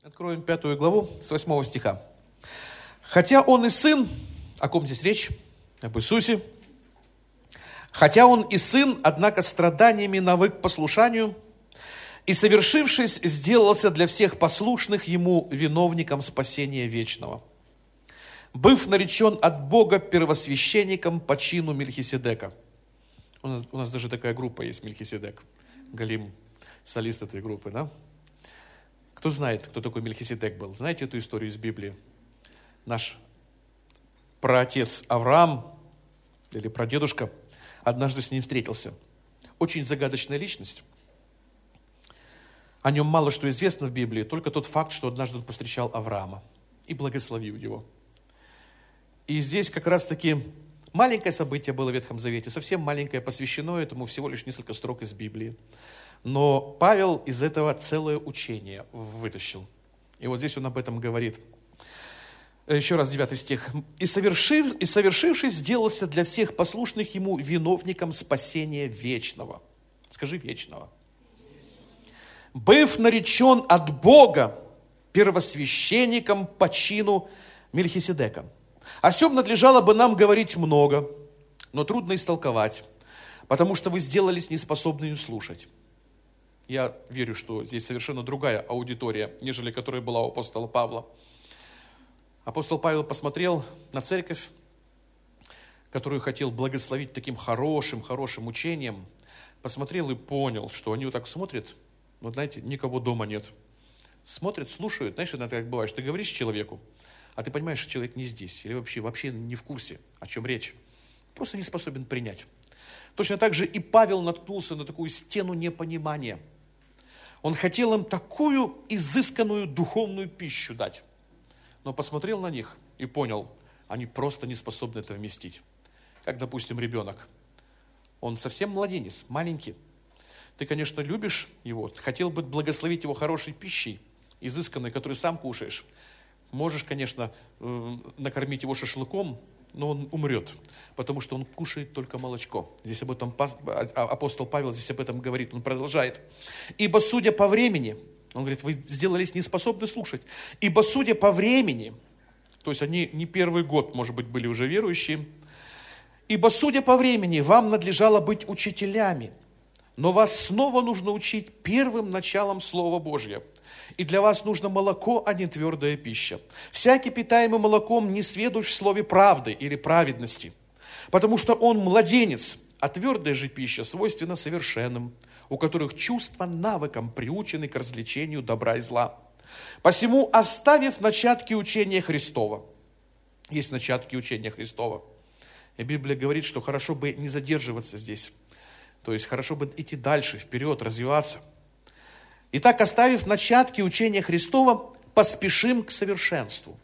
Откроем 5 главу с 8 стиха. «Хотя он и сын», о ком здесь речь? Об Иисусе. «Хотя он и сын, однако страданиями навык послушанию, и, совершившись, сделался для всех послушных ему виновником спасения вечного, быв наречен от Бога первосвященником по чину Мельхиседека». У нас даже такая группа есть, Мельхиседек. Галим, солист этой группы, да? Кто знает, кто такой Мельхиседек был? Знаете эту историю из Библии? Наш праотец Авраам, или прадедушка, однажды с ним встретился. Очень загадочная личность. О нем мало что известно в Библии, только тот факт, что однажды он повстречал Авраама и благословил его. И здесь как раз-таки маленькое событие было в Ветхом Завете, совсем маленькое, посвящено этому всего лишь несколько строк из Библии. Но Павел из этого целое учение вытащил. И вот здесь он об этом говорит. Еще раз 9 стих. «И совершившись, сделался для всех послушных ему виновником спасения вечного». Скажи «вечного». «Быв наречен от Бога первосвященником по чину Мельхиседека. О сем надлежало бы нам говорить много, но трудно истолковать, потому что вы сделались неспособными слушать». Я верю, что здесь совершенно другая аудитория, нежели которая была у апостола Павла. Апостол Павел посмотрел на церковь, которую хотел благословить таким хорошим учением, посмотрел и понял, что они вот так смотрят, но, знаете, никого дома нет. Смотрят, слушают, знаешь, иногда как бывает, что ты говоришь человеку, а ты понимаешь, что человек не здесь, или вообще не в курсе, о чем речь. Просто не способен принять. Точно так же и Павел наткнулся на такую стену непонимания. Он хотел им такую изысканную духовную пищу дать, но посмотрел на них и понял, они просто не способны это вместить. Как, допустим, ребенок. Он совсем младенец, маленький. Ты, конечно, любишь его, хотел бы благословить его хорошей пищей, изысканной, которую сам кушаешь. Можешь, конечно, накормить его шашлыком, но он умрет, потому что он кушает только молочко. Здесь об этом апостол Павел здесь об этом говорит, он продолжает. «Ибо судя по времени», он говорит, вы сделались неспособны слушать, «ибо судя по времени», то есть они не первый год, может быть, были уже верующие, «ибо судя по времени вам надлежало быть учителями, но вас снова нужно учить первым началом Слова Божьего. И для вас нужно молоко, а не твердая пища. Всякий, питаемый молоком, не сведущ в слове правды или праведности, потому что он младенец, а твердая же пища свойственна совершенным, у которых чувства навыком приучены к развлечению добра и зла. Посему, оставив начатки учения Христова», есть начатки учения Христова, и Библия говорит, что хорошо бы не задерживаться здесь, то есть хорошо бы идти дальше, вперед, развиваться. «Итак, оставив начатки учения Христова, поспешим к совершенству».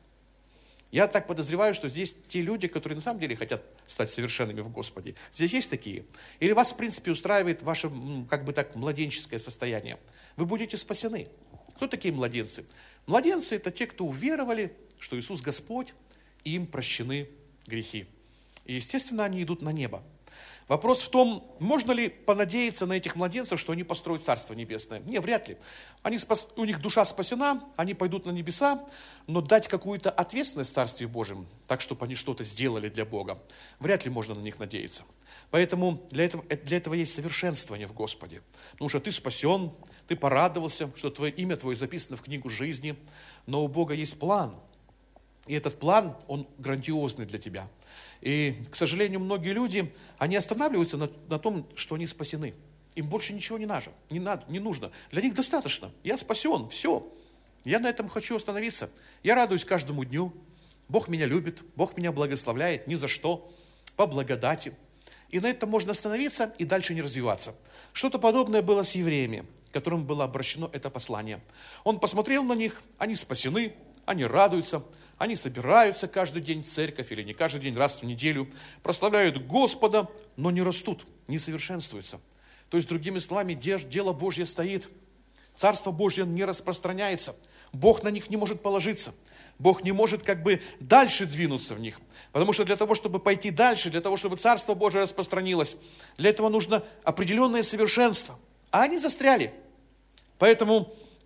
Я так подозреваю, что здесь те люди, которые на самом деле хотят стать совершенными в Господе. Здесь есть такие? Или вас, в принципе, устраивает ваше, как бы так, младенческое состояние? Вы будете спасены. Кто такие младенцы? Младенцы – это те, кто уверовали, что Иисус Господь, и им прощены грехи. И, естественно, они идут на небо. Вопрос в том, можно ли понадеяться на этих младенцев, что они построят Царство Небесное? Не, вряд ли. У них душа спасена, они пойдут на небеса, но дать какую-то ответственность в Царстве Божьем, так, чтобы они что-то сделали для Бога, вряд ли можно на них надеяться. Поэтому для этого есть совершенствование в Господе. Потому что ты спасен, ты порадовался, что имя твое записано в книгу жизни, но у Бога есть план. И этот план, он грандиозный для тебя. И, к сожалению, многие люди, они останавливаются на том, что они спасены. Им больше ничего не нужно. Для них достаточно. Я спасен, все. Я на этом хочу остановиться. Я радуюсь каждому дню. Бог меня любит, Бог меня благословляет ни за что, по благодати. И на этом можно остановиться и дальше не развиваться. Что-то подобное было с евреями, которым было обращено это послание. Он посмотрел на них, они спасены, они радуются, они собираются каждый день в церковь, или не каждый день, раз в неделю, прославляют Господа, но не растут, не совершенствуются. То есть, другими словами, дело Божье стоит, Царство Божье не распространяется, Бог на них не может положиться, Бог не может как бы дальше двинуться в них. Потому что для того, чтобы пойти дальше, для того, чтобы Царство Божие распространилось, для этого нужно определенное совершенство. А они застряли. Поэтому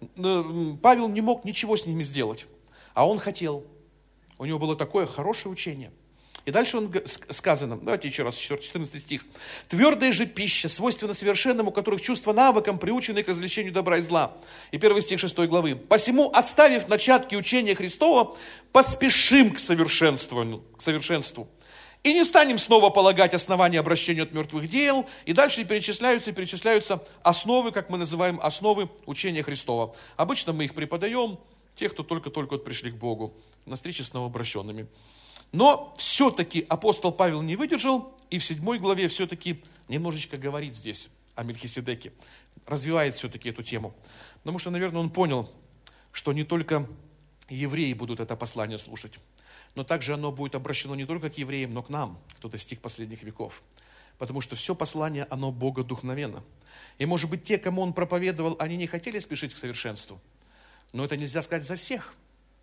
Павел не мог ничего с ними сделать, а он хотел. У него было такое хорошее учение. И дальше сказано, давайте еще раз, 14 стих. «Твердая же пища, свойственна совершенным, у которых чувства навыком приучены к развлечению добра и зла». И 1 стих 6 главы. «Посему, оставив начатки учения Христова, поспешим к совершенству. И не станем снова полагать основания обращению от мертвых дел». И дальше перечисляются основы, как мы называем, основы учения Христова. Обычно мы их преподаем, те, кто только-только пришли к Богу, на встрече с новообращенными. Но все-таки апостол Павел не выдержал, и в 7 главе все-таки немножечко говорит здесь о Мельхиседеке. Развивает все-таки эту тему. Потому что, наверное, он понял, что не только евреи будут это послание слушать, но также оно будет обращено не только к евреям, но к нам, кто достиг последних веков. Потому что все послание, оно богодухновенно. И, может быть, те, кому он проповедовал, они не хотели спешить к совершенству. Но это нельзя сказать за всех.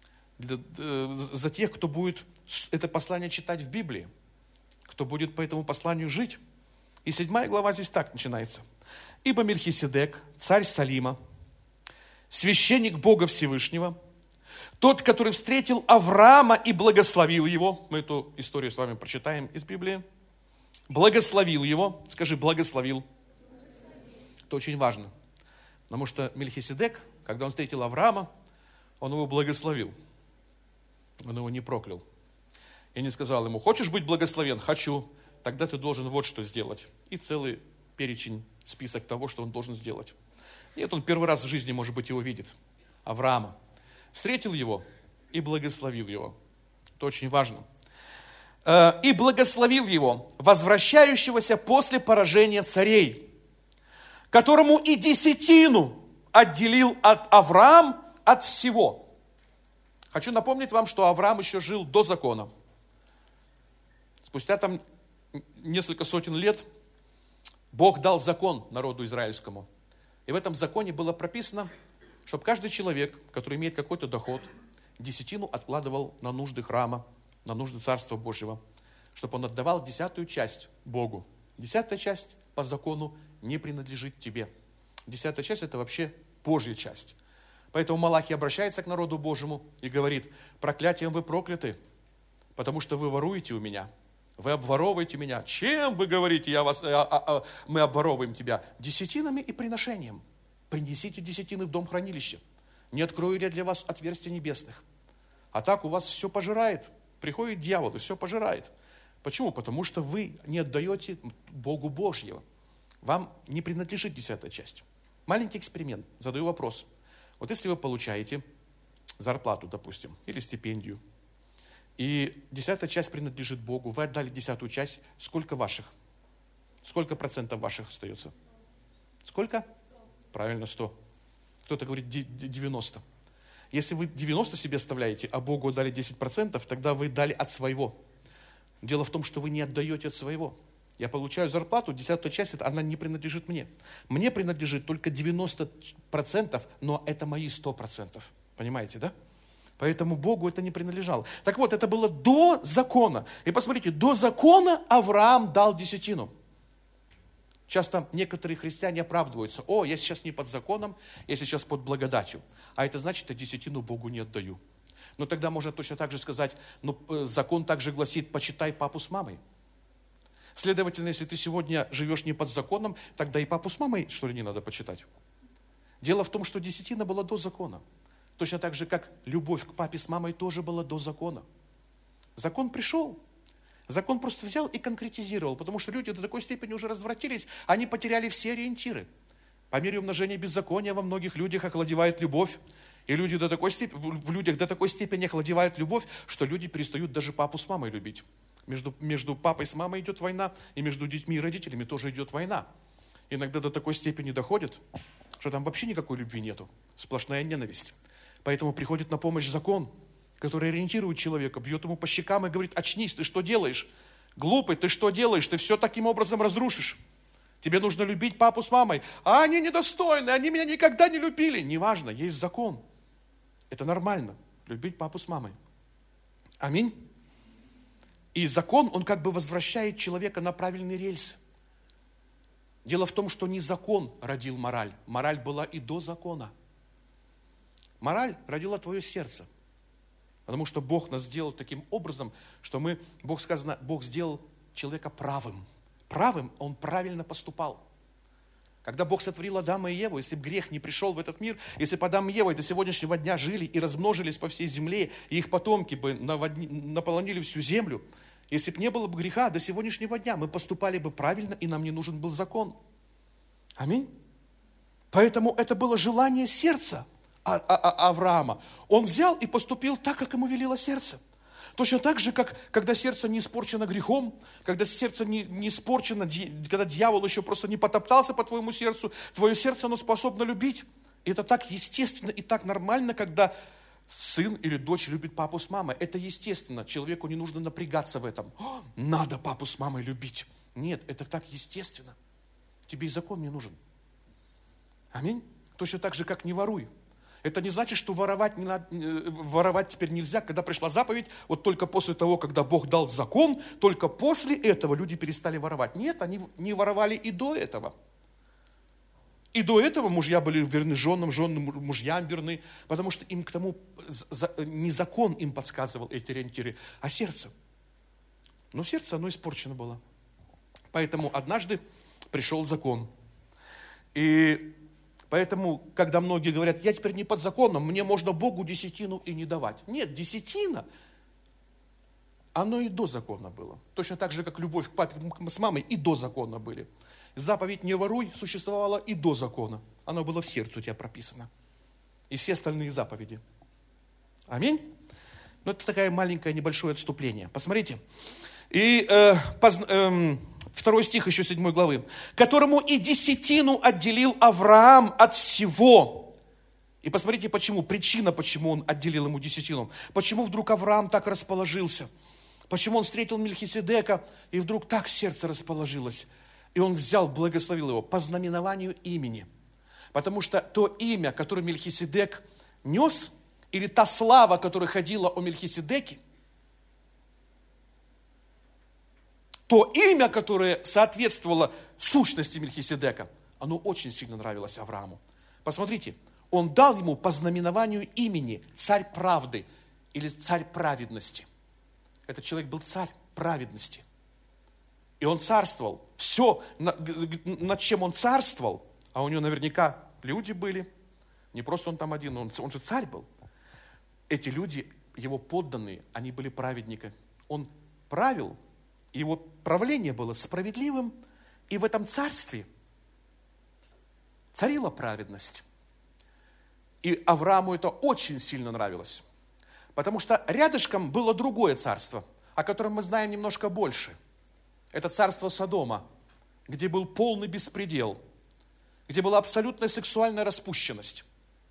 За тех, кто будет это послание читать в Библии, кто будет по этому посланию жить. И 7 глава здесь так начинается. «Ибо Мельхиседек, царь Салима, священник Бога Всевышнего, тот, который встретил Авраама и благословил его». Мы эту историю с вами прочитаем из Библии. Благословил его. Скажи, благословил. Это очень важно. Потому что Мельхиседек, когда он встретил Авраама, он его благословил. Он его не проклял. И не сказал ему: хочешь быть благословен? Хочу. Тогда ты должен вот что сделать. И целый перечень, список того, что он должен сделать. Нет, он первый раз в жизни, может быть, его видит. Авраама. Встретил его и благословил его. Это очень важно. И благословил его, возвращающегося после поражения царей, которому и десятину отделил Авраам от всего. Хочу напомнить вам, что Авраам еще жил до закона. Спустя там несколько сотен лет Бог дал закон народу израильскому. И в этом законе было прописано, чтобы каждый человек, который имеет какой-то доход, десятину откладывал на нужды храма, на нужды Царства Божьего, чтобы он отдавал 10-ю часть Богу. 10-я часть по закону не принадлежит тебе. 10-я часть – это вообще Божья часть. Поэтому Малахий обращается к народу Божьему и говорит: проклятием вы прокляты, потому что вы воруете у меня, вы обворовываете меня. Чем вы говорите, мы обворовываем тебя? Десятинами и приношением. Принесите десятины в дом хранилища. Не открою ли я для вас отверстия небесных? А так у вас все пожирает. Приходит дьявол и все пожирает. Почему? Потому что вы не отдаете Богу Божьего. Вам не принадлежит 10-я часть. Маленький эксперимент. Задаю вопрос. Вот если вы получаете зарплату, допустим, или стипендию, и 10-я часть принадлежит Богу, вы отдали 10-ю часть, сколько ваших? Сколько процентов ваших остается? Сколько? Правильно, 100. Кто-то говорит 90. Если вы 90 себе оставляете, а Богу дали 10%, тогда вы дали от своего. Дело в том, что вы не отдаете от своего. Я получаю зарплату, 10-я часть, она не принадлежит мне. Мне принадлежит только 90%, но это мои 100%. Понимаете, да? Поэтому Богу это не принадлежало. Так вот, это было до закона. И посмотрите, до закона Авраам дал десятину. Часто некоторые христиане оправдываются: о, я сейчас не под законом, я сейчас под благодатью. А это значит, я десятину Богу не отдаю. Но тогда можно точно так же сказать: закон также гласит: почитай папу с мамой. Следовательно, если ты сегодня живешь не под законом, тогда и папу с мамой, что ли, не надо почитать. Дело в том, что десятина была до закона. Точно так же, как любовь к папе с мамой тоже была до закона. Закон пришел. Закон просто взял и конкретизировал, потому что люди до такой степени уже развратились, они потеряли все ориентиры. По мере умножения беззакония во многих людях охладевает любовь. И люди в людях до такой степени охладевает любовь, что люди перестают даже папу с мамой любить. Между папой с мамой идет война, и между детьми и родителями тоже идет война. Иногда до такой степени доходит, что там вообще никакой любви нету, сплошная ненависть. Поэтому приходит на помощь закон, который ориентирует человека, бьет ему по щекам и говорит: очнись, ты что делаешь? Глупый, ты что делаешь? Ты все таким образом разрушишь. Тебе нужно любить папу с мамой. А они недостойны, они меня никогда не любили. Неважно, есть закон. Это нормально, любить папу с мамой. Аминь. И закон, он как бы возвращает человека на правильные рельсы. Дело в том, что не закон родил мораль. Мораль была и до закона. Мораль родила твое сердце. Потому что Бог нас сделал таким образом, что Бог сказано, Бог сделал человека правым. Правым он правильно поступал. Когда Бог сотворил Адама и Еву, если бы грех не пришел в этот мир, если бы Адам и Ева до сегодняшнего дня жили и размножились по всей земле, и их потомки бы наполонили всю землю, если бы не было бы греха до сегодняшнего дня, мы поступали бы правильно, и нам не нужен был закон. Аминь. Поэтому это было желание сердца Авраама. Он взял и поступил так, как ему велело сердце. Точно так же, как когда сердце не испорчено грехом, когда сердце не испорчено, когда дьявол еще просто не потоптался по твоему сердцу, твое сердце, оно способно любить. И это так естественно и так нормально, когда сын или дочь любит папу с мамой. Это естественно. Человеку не нужно напрягаться в этом. Надо папу с мамой любить. Нет, это так естественно. Тебе и закон не нужен. Аминь. Точно так же, как не воруй. Это не значит, что воровать теперь нельзя, когда пришла заповедь, вот только после того, когда Бог дал закон, только после этого люди перестали воровать. Нет, они не воровали и до этого. И до этого мужья были верны женам, жены мужьям верны, потому что им к тому не закон им подсказывал эти ориентиры, а сердце. Но сердце, оно испорчено было. Поэтому однажды пришел закон. И поэтому, когда многие говорят, я теперь не под законом, мне можно Богу десятину и не давать. Нет, десятина, оно и до закона было. Точно так же, как любовь к папе с мамой и до закона были. Заповедь «не воруй» существовала и до закона. Оно было в сердце у тебя прописано. И все остальные заповеди. Аминь. Но это такое маленькое небольшое отступление. Посмотрите. И 2 стих еще 7 главы. «Которому и десятину отделил Авраам от всего». И посмотрите, почему. Причина, почему он отделил ему десятину. Почему вдруг Авраам так расположился. Почему он встретил Мельхиседека, и вдруг так сердце расположилось. И он взял, благословил его по знаменованию имени. Потому что то имя, которое Мельхиседек нес, или та слава, которая ходила о Мельхиседеке, то имя, которое соответствовало сущности Мельхиседека, оно очень сильно нравилось Аврааму. Посмотрите, он дал ему по знаменованию имени царь правды или царь праведности. Этот человек был царь праведности. И он царствовал. Все, над чем он царствовал, а у него наверняка люди были, не просто он там один, он же царь был. Эти люди, его подданные, они были праведниками. Он правил, его правление было справедливым, и в этом царстве царила праведность. И Аврааму это очень сильно нравилось. Потому что рядышком было другое царство, о котором мы знаем немножко больше. Это царство Содома, где был полный беспредел, где была абсолютная сексуальная распущенность.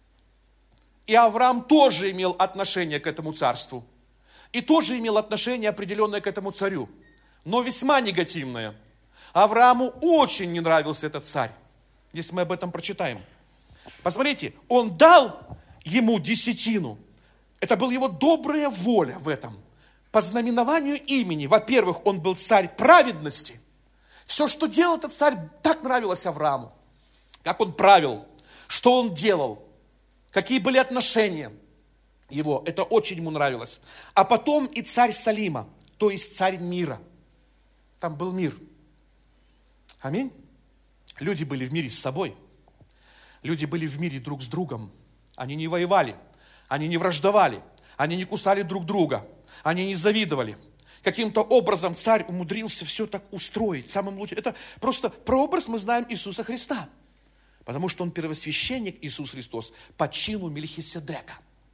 И Авраам тоже имел отношение к этому царству. И тоже имел отношение определенное к этому царю. Но весьма негативное. Аврааму очень не нравился этот царь. Здесь мы об этом прочитаем. Посмотрите, он дал ему десятину. Это была его добрая воля в этом. По знаменованию имени. Во-первых, он был царь праведности. Все, что делал этот царь, так нравилось Аврааму. Как он правил, что он делал, какие были отношения его. Это очень ему нравилось. А потом и царь Салима, то есть царь мира. Там был мир. Аминь. Люди были в мире с собой. Люди были в мире друг с другом. Они не воевали. Они не враждовали. Они не кусали друг друга. Они не завидовали. Каким-то образом царь умудрился все так устроить. Самым лучшим. Это просто прообраз мы знаем Иисуса Христа. Потому что он первосвященник Иисус Христос по чину Мельхиседека,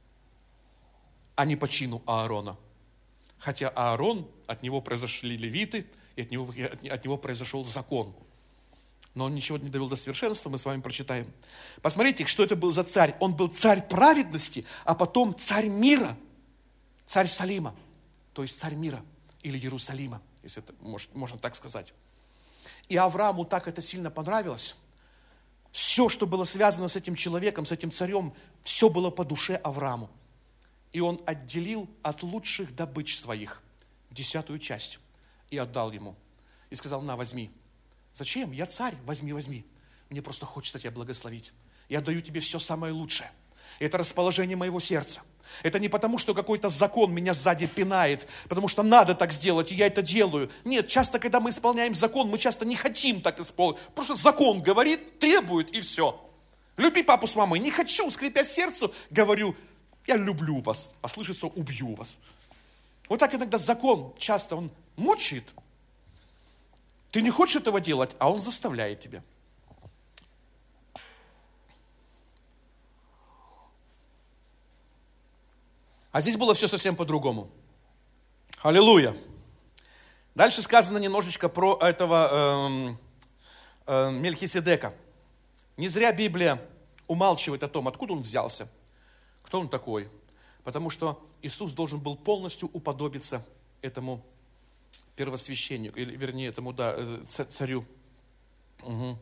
а не по чину Аарона. Хотя Аарон, от него произошли левиты, и от него произошел закон. Но он ничего не довел до совершенства, мы с вами прочитаем. Посмотрите, что это был за царь. Он был царь праведности, а потом царь мира. Царь Салима, то есть царь мира или Иерусалима, если это можно так сказать. И Аврааму так это сильно понравилось. Все, что было связано с этим человеком, с этим царем, все было по душе Аврааму. И он отделил от лучших добыч своих 10-ю часть и отдал ему. И сказал, на, возьми. Зачем? Я царь, возьми. Мне просто хочется тебя благословить. Я даю тебе все самое лучшее. Это расположение моего сердца. Это не потому, что какой-то закон меня сзади пинает, потому что надо так сделать, и я это делаю. Нет, часто, когда мы исполняем закон, мы часто не хотим так исполнить. Потому что закон говорит, требует, и все. Люби папу с мамой. Не хочу, скрипя сердцу, говорю, я люблю вас, а слышится, убью вас. Вот так иногда закон, часто он мучает. Ты не хочешь этого делать, а он заставляет тебя. А здесь было все совсем по-другому. Аллилуйя. Дальше сказано немножечко про этого Мельхиседека. Не зря Библия умалчивает о том, откуда он взялся, кто он такой. Потому что Иисус должен был полностью уподобиться этому первосвященнику, или вернее, этому царю. Угу.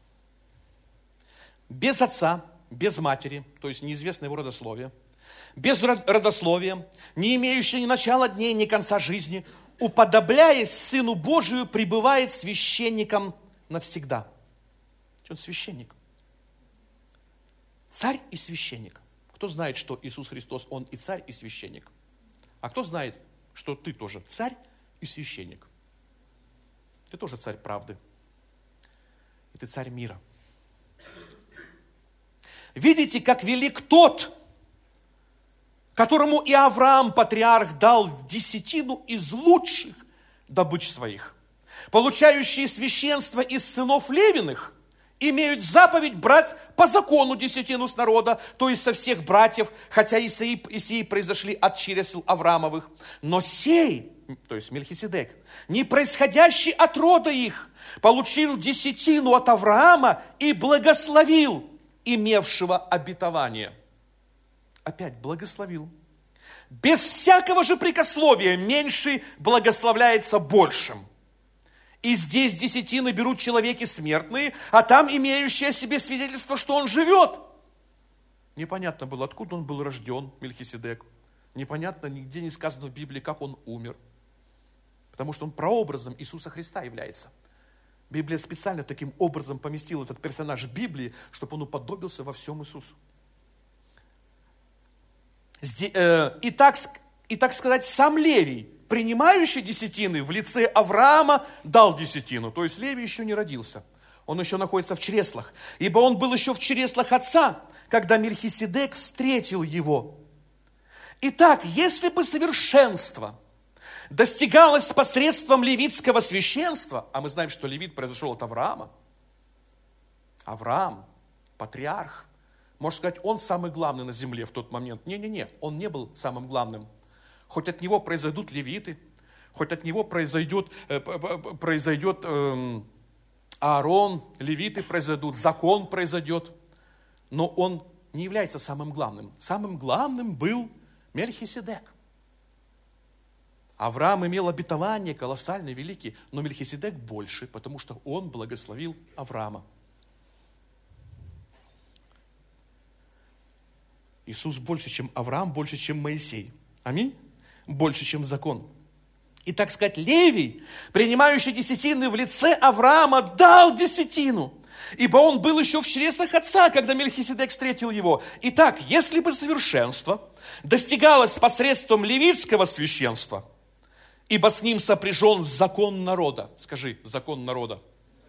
Без отца, без матери, то есть неизвестно его родословие, без родословия, не имеющий ни начала дней, ни конца жизни, уподобляясь Сыну Божию, пребывает священником навсегда. Он священник. Царь и священник. Кто знает, что Иисус Христос, Он и царь, и священник? А кто знает, что ты тоже царь и священник? Ты тоже царь правды. И ты царь мира. Видите, как велик тот, которому и Авраам, патриарх, дал десятину из лучших добыч своих. Получающие священство из сынов Левиных имеют заповедь брать по закону десятину с народа, то есть со всех братьев, хотя и сии произошли от чресл Авраамовых. Но сей, то есть Мельхиседек, не происходящий от рода их, получил десятину от Авраама и благословил имевшего обетование. Опять благословил. Без всякого же прикословия меньший благословляется большим. И здесь десятины берут человеки смертные, а там имеющие о себе свидетельство, что он живет. Непонятно было, откуда он был рожден, Мельхиседек. Непонятно, нигде не сказано в Библии, как он умер. Потому что он прообразом Иисуса Христа является. Библия специально таким образом поместила этот персонаж в Библии, чтобы он уподобился во всем Иисусу. И так сказать, сам Левий, принимающий десятины в лице Авраама, дал десятину. То есть Левий еще не родился. Он еще находится в чреслах. Ибо он был еще в чреслах отца, когда Мельхиседек встретил его. Итак, если бы совершенство достигалось посредством левитского священства, а мы знаем, что левит произошел от Авраама. Авраам, патриарх. Можно сказать, он самый главный на земле в тот момент. Не-не-не, он не был самым главным. Хоть от него произойдут левиты, хоть от него произойдет Аарон, левиты произойдут, закон произойдет. Но он не является самым главным. Самым главным был Мельхиседек. Авраам имел обетование колоссальное, великие, но Мельхиседек больше, потому что он благословил Авраама. Иисус больше, чем Авраам, больше, чем Моисей. Аминь? Больше, чем закон. И, так сказать, Левий, принимающий десятины в лице Авраама, дал десятину. Ибо он был еще в чреслах отца, когда Мельхиседек встретил его. Итак, если бы совершенство достигалось посредством левитского священства, ибо с ним сопряжен закон народа. Скажи, закон народа.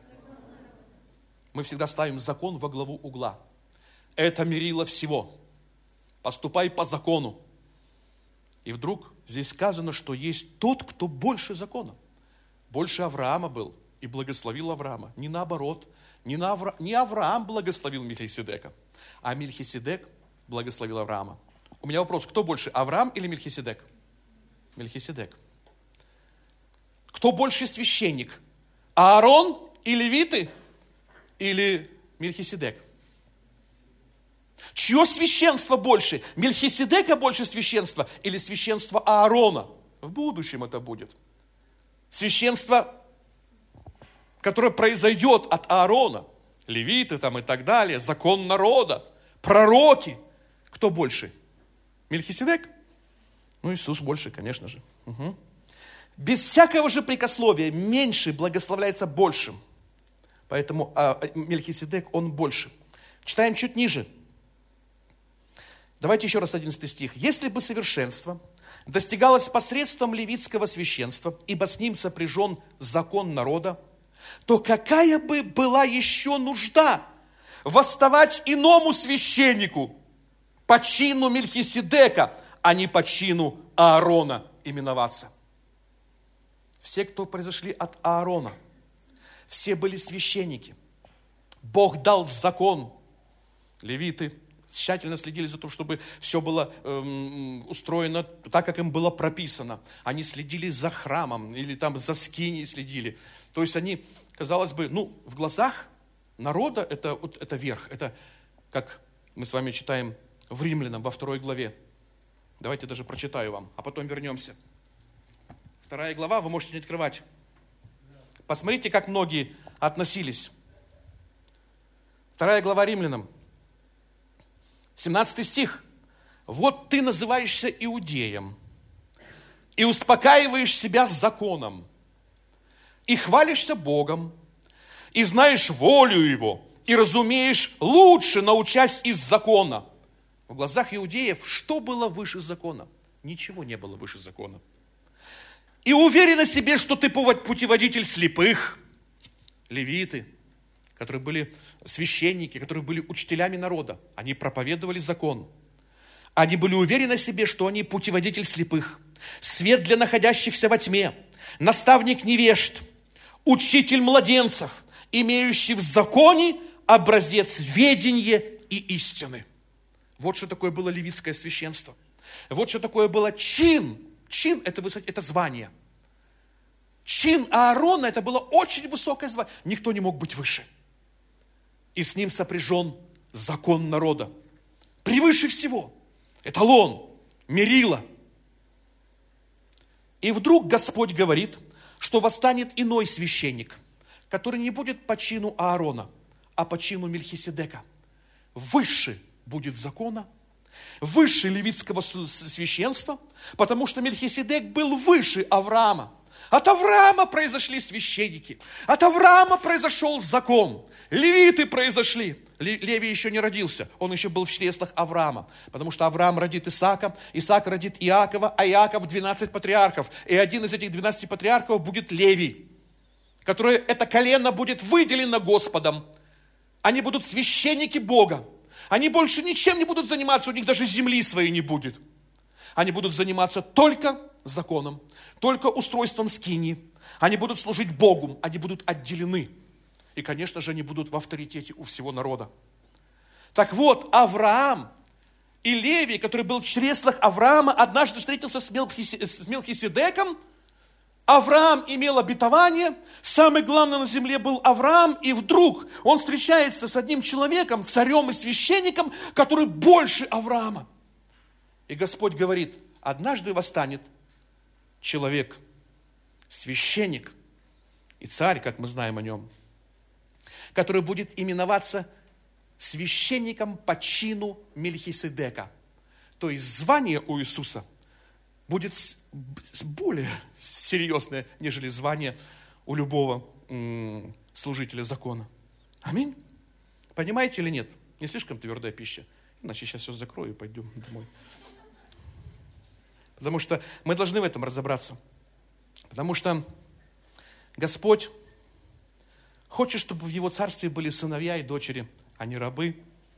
Мы всегда ставим закон во главу угла. Это мерило всего. Поступай по закону. И вдруг здесь сказано, что есть тот, кто больше закона. Больше Авраама был и благословил Авраама. Не наоборот. Не Авраам благословил Мельхиседека, а Мельхиседек благословил Авраама. У меня вопрос, кто больше, Авраам или Мельхиседек? Мельхиседек. Кто больше священник? Аарон и левиты или Мельхиседек? Чье священство больше? Мельхиседека больше священства или священство Аарона? В будущем это будет. Священство, которое произойдет от Аарона. Левиты там и так далее, закон народа, пророки. Кто больше? Мельхиседек? Ну, Иисус больше, конечно же. Угу. Без всякого же прикословия меньший благословляется большим. Поэтому Мельхиседек, он больше. Читаем чуть ниже. Давайте еще раз 11 стих. «Если бы совершенство достигалось посредством левитского священства, ибо с ним сопряжен закон народа, то какая бы была еще нужда восставать иному священнику по чину Мельхиседека, а не по чину Аарона именоваться?» Все, кто произошли от Аарона, все были священники. Бог дал закон. Левиты тщательно следили за тем, чтобы все было устроено так, как им было прописано. Они следили за храмом или там за скинией следили. То есть они, казалось бы, в глазах народа это верх. Это, как мы с вами читаем в Римлянам во 2 главе. Давайте даже прочитаю вам, а потом вернемся. 2 глава, вы можете не открывать. Посмотрите, как многие относились. 2 глава Римлянам, 17 стих. «Вот ты называешься иудеем, и успокаиваешь себя законом, и хвалишься Богом, и знаешь волю Его, и разумеешь лучше, научась из закона». В глазах иудеев что было выше закона? Ничего не было выше закона. «И уверен о себе, что ты путеводитель слепых». Левиты, которые были священники, которые были учителями народа, они проповедовали закон. Они были уверены в себе, что они путеводитель слепых, свет для находящихся во тьме, наставник невежд, учитель младенцев, имеющий в законе образец ведения и истины. Вот что такое было левитское священство. Вот что такое было чин. Чин – это звание. Чин Аарона – это было очень высокое звание. Никто не мог быть выше. И с ним сопряжен закон народа. Превыше всего. Эталон, мерило. И вдруг Господь говорит, что восстанет иной священник, который не будет по чину Аарона, а по чину Мельхиседека. Выше будет закона, выше левитского священства, потому что Мельхиседек был выше Авраама. От Авраама произошли священники, от Авраама произошел закон, левиты произошли. Левий еще не родился, он еще был в чреслах Авраама, потому что Авраам родит Исаака, Исаак родит Иакова, а Иаков 12 патриархов. И один из этих 12 патриархов будет Левий, который это колено будет выделено Господом. Они будут священники Бога. Они больше ничем не будут заниматься, у них даже земли своей не будет. Они будут заниматься только законом, только устройством скинии. Они будут служить Богу, они будут отделены. И, конечно же, они будут в авторитете у всего народа. Так вот, Авраам и Левий, который был в чреслах Авраама, однажды встретился с Мелхиседеком. Авраам имел обетование, самый главный на земле был Авраам, и вдруг он встречается с одним человеком, царем и священником, который больше Авраама. И Господь говорит, однажды восстанет человек, священник и царь, как мы знаем о нем, который будет именоваться священником по чину Мельхиседека. То есть звание у Иисуса будет более серьезное, нежели звание у любого служителя закона. Аминь. Понимаете или нет? Не слишком твердая пища. Иначе сейчас все закрою и пойдем домой. Потому что мы должны в этом разобраться. Потому что Господь хочет, чтобы в Его царстве были сыновья и дочери, а не рабы.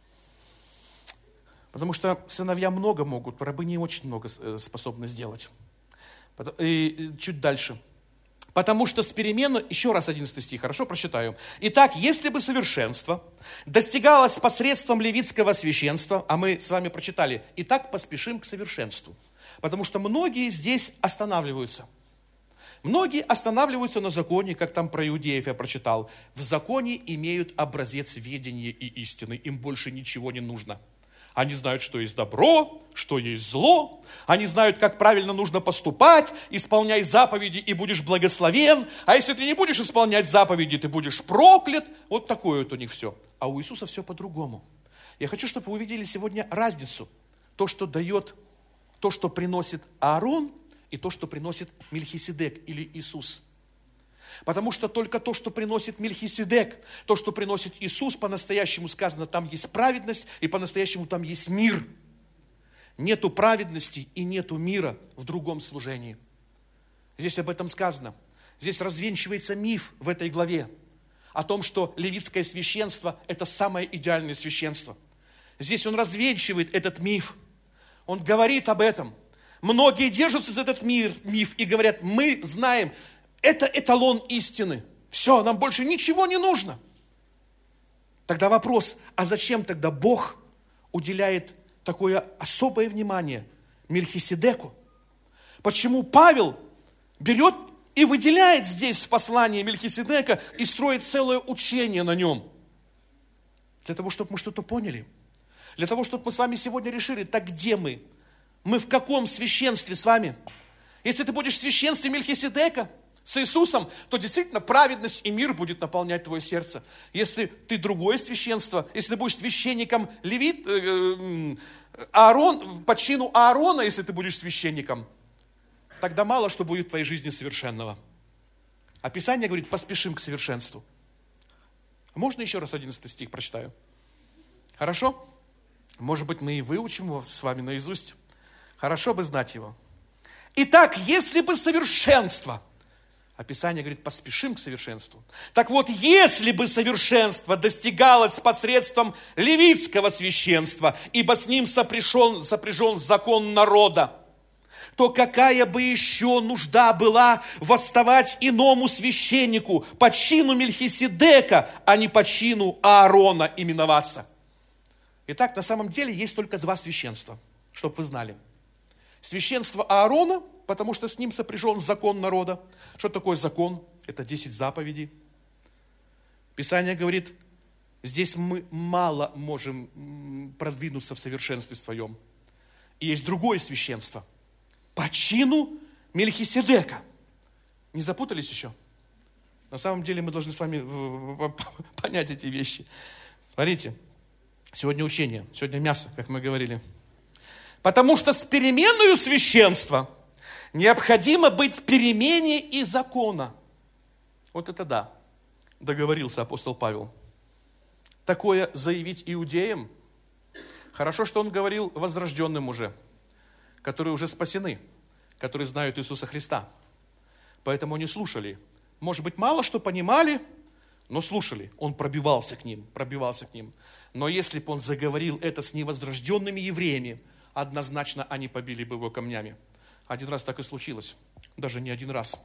Потому что сыновья много могут, рабы не очень много способны сделать. И чуть дальше. Потому что с переменой, еще раз 11 стих, хорошо, прочитаю. Итак, если бы совершенство достигалось посредством левитского священства, а мы с вами прочитали, итак, поспешим к совершенству. Потому что многие здесь останавливаются. Многие останавливаются на законе, как там про иудеев я прочитал. В законе имеют образец ведения и истины. Им больше ничего не нужно. Они знают, что есть добро, что есть зло. Они знают, как правильно нужно поступать. Исполняй заповеди, и будешь благословен. А если ты не будешь исполнять заповеди, ты будешь проклят. Вот такое вот у них все. А у Иисуса все по-другому. Я хочу, чтобы вы увидели сегодня разницу. То, что дает, то, что приносит Аарон, и то, что приносит Мельхиседек или Иисус. Потому что только то, что приносит Мельхиседек, то, что приносит Иисус, по-настоящему сказано, там есть праведность, и по-настоящему там есть мир. нету праведности и нету мира в другом служении. Здесь об этом сказано. Здесь развенчивается миф в этой главе о том, что левитское священство – это самое идеальное священство. Здесь он развенчивает этот миф. Он говорит об этом. Многие держатся за этот миф и говорят: мы знаем, это эталон истины. Все, нам больше ничего не нужно. Тогда вопрос, а зачем тогда Бог уделяет такое особое внимание Мельхиседеку? Почему Павел берет и выделяет здесь в послании Мельхиседека и строит целое учение на нем? Для того, чтобы мы что-то поняли. Для того, чтобы мы с вами сегодня решили, так где мы? Мы в каком священстве с вами? Если ты будешь в священстве Мельхиседека с Иисусом, то действительно праведность и мир будет наполнять твое сердце. Если ты другое священство, если ты будешь священником по чину Аарона, если ты будешь священником, тогда мало что будет в твоей жизни совершенного. А Писание говорит: поспешим к совершенству. Можно еще раз 11 стих прочитаю? Хорошо? Может быть, мы и выучим его с вами наизусть. Хорошо бы знать его. Итак, если бы совершенство, а Писание говорит: поспешим к совершенству. Так вот, если бы совершенство достигалось посредством левитского священства, ибо с ним сопряжен закон народа, то какая бы еще нужда была восставать иному священнику по чину Мельхиседека, а не по чину Аарона именоваться? Итак, на самом деле есть только два священства, чтобы вы знали. Священство Аарона, потому что с ним сопряжен закон народа. Что такое закон? Это 10 заповедей. Писание говорит, здесь мы мало можем продвинуться в совершенстве своем. И есть другое священство. По чину Мельхиседека. Не запутались еще? На самом деле мы должны с вами понять эти вещи. Смотрите, сегодня учение, сегодня мясо, как мы говорили. Потому что с переменою священства необходимо быть перемене и закона. Вот это да, договорился апостол Павел. Такое заявить иудеям. Хорошо, что он говорил возрожденным уже, которые уже спасены, которые знают Иисуса Христа. Поэтому они слушали. Может быть, мало что понимали, но слушали. Он пробивался к ним. Но если бы он заговорил это с невозрожденными евреями, однозначно они побили бы его камнями. Один раз так и случилось. Даже не один раз.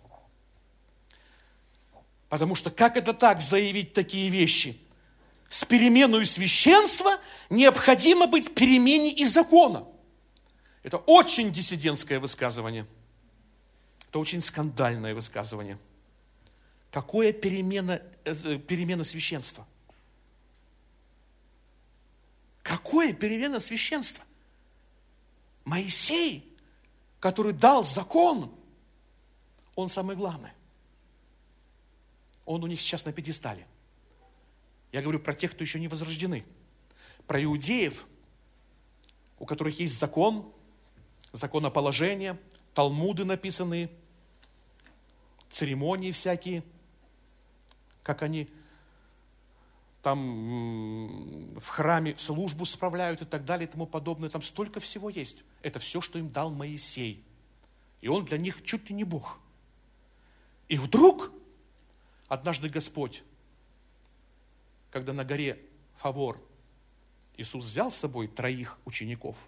Потому что как это так заявить такие вещи? С переменою священства необходимо быть перемене и закона. Это очень диссидентское высказывание. Это очень скандальное высказывание. Какое перемена священства? Какое перемена священства? Моисей, который дал закон, он самый главный. Он у них сейчас на пьедестале. Я говорю про тех, кто еще не возрождены. Про иудеев, у которых есть закон, законоположение, талмуды написанные, церемонии всякие, как они там в храме службу справляют и так далее и тому подобное. Там столько всего есть. Это все, что им дал Моисей. И он для них чуть ли не Бог. И вдруг однажды Господь, когда на горе Фавор Иисус взял с собой 3 учеников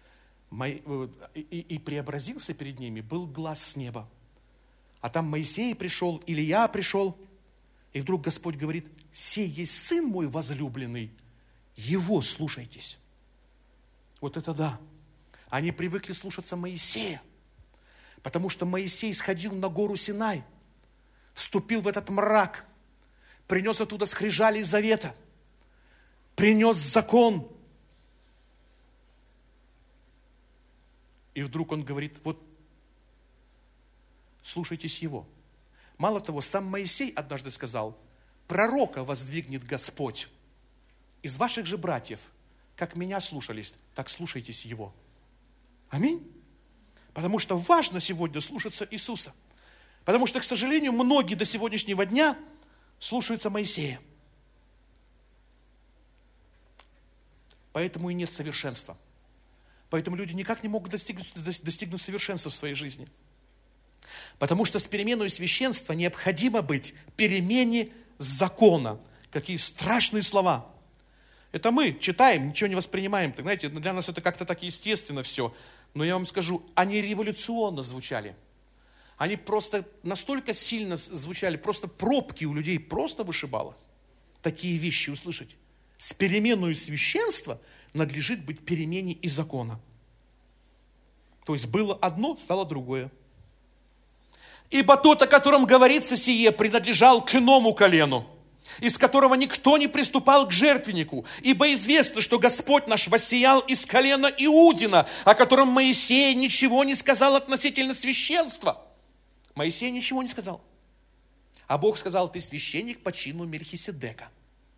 и преобразился перед ними, был глас с неба. А там Моисей пришел, Илия пришел, и вдруг Господь говорит: «Сей есть Сын мой возлюбленный, Его слушайтесь». Вот это да. Они привыкли слушаться Моисея, потому что Моисей сходил на гору Синай, вступил в этот мрак, принес оттуда скрижали завета, принес закон. И вдруг он говорит: вот, слушайтесь Его. Мало того, сам Моисей однажды сказал: пророка воздвигнет Господь из ваших же братьев, как меня слушались, так слушайтесь Его. Аминь. Потому что важно сегодня слушаться Иисуса. Потому что, к сожалению, многие до сегодняшнего дня слушаются Моисея. Поэтому и нет совершенства. Поэтому люди никак не могут достигнуть совершенства в своей жизни. Потому что с переменой священства необходимо быть перемене закона. Какие страшные слова. Это мы читаем, ничего не воспринимаем. Так, знаете, для нас это как-то так естественно все. Но я вам скажу, они революционно звучали. Они просто настолько сильно звучали, просто пробки у людей просто вышибало. Такие вещи услышать. С переменой священства надлежит быть перемене и закона. То есть было одно, стало другое. Ибо тот, о котором говорится сие, принадлежал к иному колену, из которого никто не приступал к жертвеннику. Ибо известно, что Господь наш воссиял из колена Иудина, о котором Моисей ничего не сказал относительно священства. Моисей ничего не сказал. А Бог сказал: ты священник по чину Мельхиседека.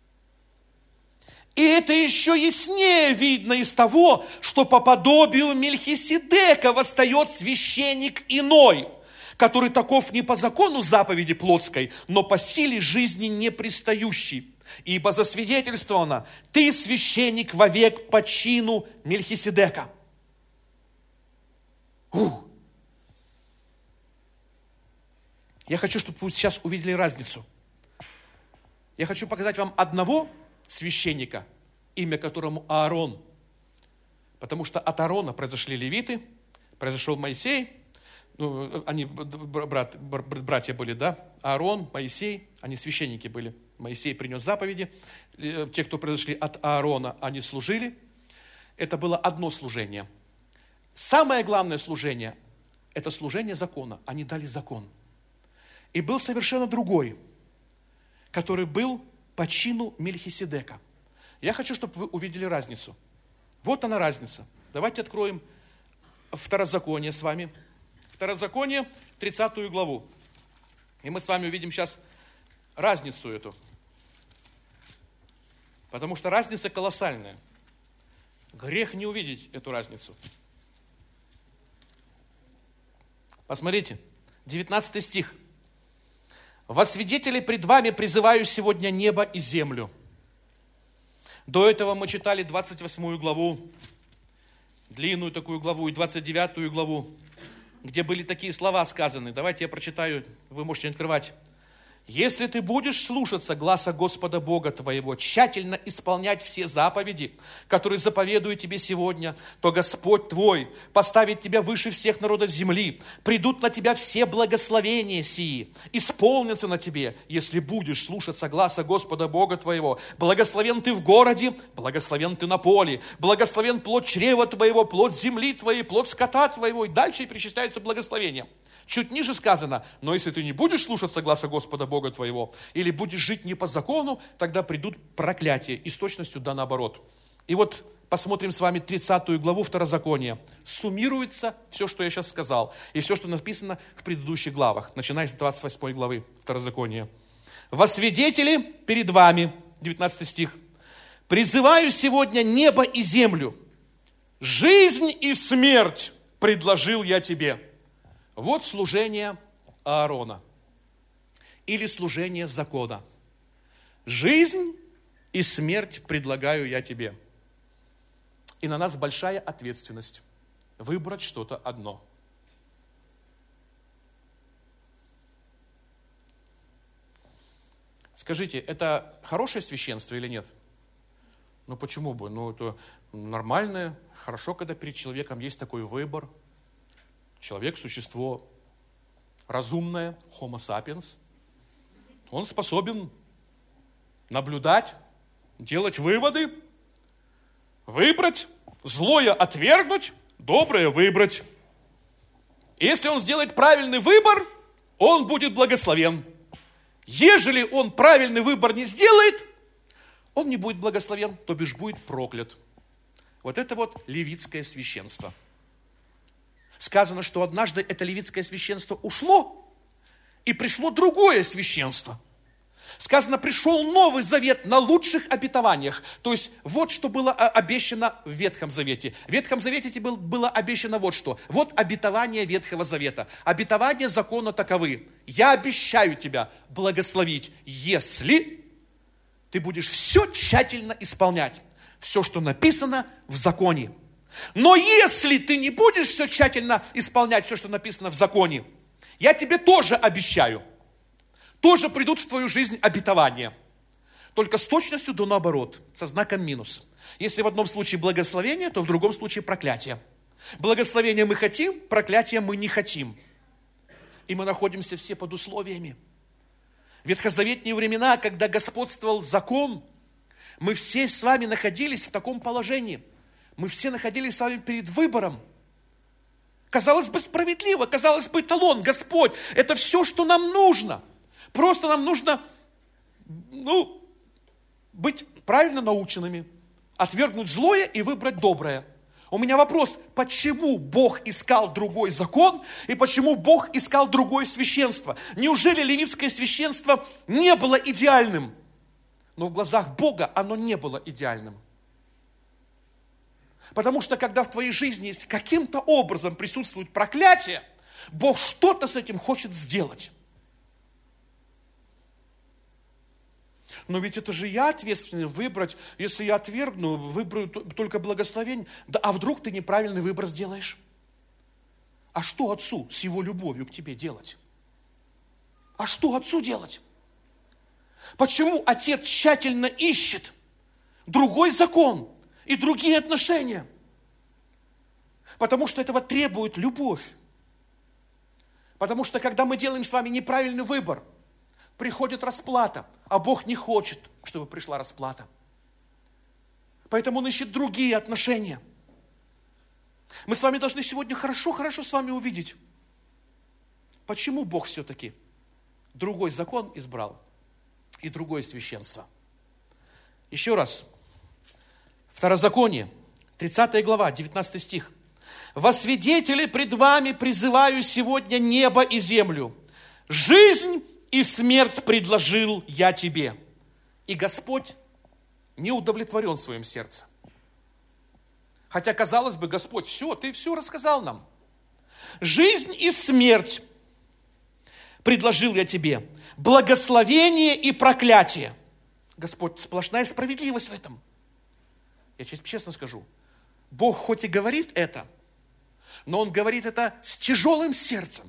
И это еще яснее видно из того, что по подобию Мельхиседека восстает священник иной, который таков не по закону заповеди плотской, но по силе жизни непристающий. Ибо засвидетельствовано: ты священник вовек по чину Мельхиседека. Я хочу, чтобы вы сейчас увидели разницу. Я хочу показать вам одного священника, имя которому Аарон. Потому что от Аарона произошли левиты, произошел Моисей. Ну, они братья были, да? Аарон, Моисей, они священники были. Моисей принес заповеди. Те, кто произошли от Аарона, они служили. Это было одно служение. Самое главное служение – это служение закона. Они дали закон. И был совершенно другой, который был по чину Мельхиседека. Я хочу, чтобы вы увидели разницу. Вот она разница. Давайте откроем Второзаконие с вами. Второзаконие, 30 главу. И мы с вами увидим сейчас разницу эту. Потому что разница колоссальная. Грех не увидеть эту разницу. Посмотрите, 19 стих. «Во свидетели пред вами призываю сегодня небо и землю». До этого мы читали 28 главу, длинную такую главу, и 29 главу, где были такие слова сказаны. Давайте я прочитаю, вы можете открывать. «Если ты будешь слушаться гласа Господа Бога твоего, тщательно исполнять все заповеди, которые заповедую тебе сегодня, то Господь твой поставит тебя выше всех народов земли. Придут на тебя все благословения сии, исполнятся на тебе, если будешь слушаться гласа Господа Бога твоего. Благословен ты в городе, благословен ты на поле, благословен плод чрева твоего, плод земли твоей, плод скота твоего». И дальше перечисляются благословения. Чуть ниже сказано: но если ты не будешь слушаться гласа Господа Бога твоего, или будешь жить не по закону, тогда придут проклятия. И с точностью да наоборот. И вот посмотрим с вами 30 главу Второзакония. Суммируется все, что я сейчас сказал, и все, что написано в предыдущих главах, начиная с 28 главы Второзакония. «Во свидетели перед вами», 19 стих, «призываю сегодня небо и землю, жизнь и смерть предложил я тебе». Вот служение Аарона или служение закона. Жизнь и смерть предлагаю я тебе. И на нас большая ответственность выбрать что-то одно. Скажите, это хорошее священство или нет? Ну почему бы? Ну это нормальное, хорошо, когда перед человеком есть такой выбор. Человек – существо разумное, homo sapiens. Он способен наблюдать, делать выводы, выбрать, злое отвергнуть, доброе выбрать. Если он сделает правильный выбор, он будет благословен. Ежели он правильный выбор не сделает, он не будет благословен, то бишь будет проклят. Вот это вот левитское священство. Сказано, что однажды это левитское священство ушло, и пришло другое священство. Сказано, пришел Новый Завет на лучших обетованиях. То есть, вот что было обещано в Ветхом Завете. В Ветхом Завете было обещано вот что. Вот обетование Ветхого Завета. Обетования закона таковы. Я обещаю тебя благословить, если ты будешь все тщательно исполнять. Все, что написано в законе. Но если ты не будешь все тщательно исполнять, все, что написано в законе, я тебе тоже обещаю, тоже придут в твою жизнь обетования. Только с точностью до наоборот, со знаком минус. Если в одном случае благословение, то в другом случае проклятие. Благословение мы хотим, проклятие мы не хотим. И мы находимся все под условиями. В ветхозаветные времена, когда господствовал закон, мы все с вами находились в таком положении. Мы все находились с вами перед выбором. Казалось бы, справедливо, казалось бы, эталон, Господь, это все, что нам нужно. Просто нам нужно, быть правильно наученными, отвергнуть злое и выбрать доброе. У меня вопрос, почему Бог искал другой закон и почему Бог искал другое священство? Неужели левитское священство не было идеальным? Но в глазах Бога оно не было идеальным. Потому что когда в твоей жизни есть каким-то образом присутствует проклятие, Бог что-то с этим хочет сделать. Но ведь это же я ответственный выбрать, если я отвергну, выберу только благословение. Да, а вдруг ты неправильный выбор сделаешь? А что Отцу с Его любовью к тебе делать? А что Отцу делать? Почему Отец тщательно ищет другой закон и другие отношения? Потому что этого требует любовь. Потому что когда мы делаем с вами неправильный выбор, приходит расплата, а Бог не хочет, чтобы пришла расплата. Поэтому Он ищет другие отношения. Мы с вами должны сегодня хорошо с вами увидеть, почему Бог все-таки другой закон избрал и другое священство. Еще раз. Второзаконие, 30 глава, 19 стих. «Во свидетели пред вами призываю сегодня небо и землю. Жизнь и смерть предложил я тебе». И Господь не удовлетворен в своем сердце. Хотя, казалось бы, Господь, ты все рассказал нам. «Жизнь и смерть предложил я тебе, благословение и проклятие». Господь, сплошная справедливость в этом. Я честно скажу, Бог хоть и говорит это, но Он говорит это с тяжелым сердцем.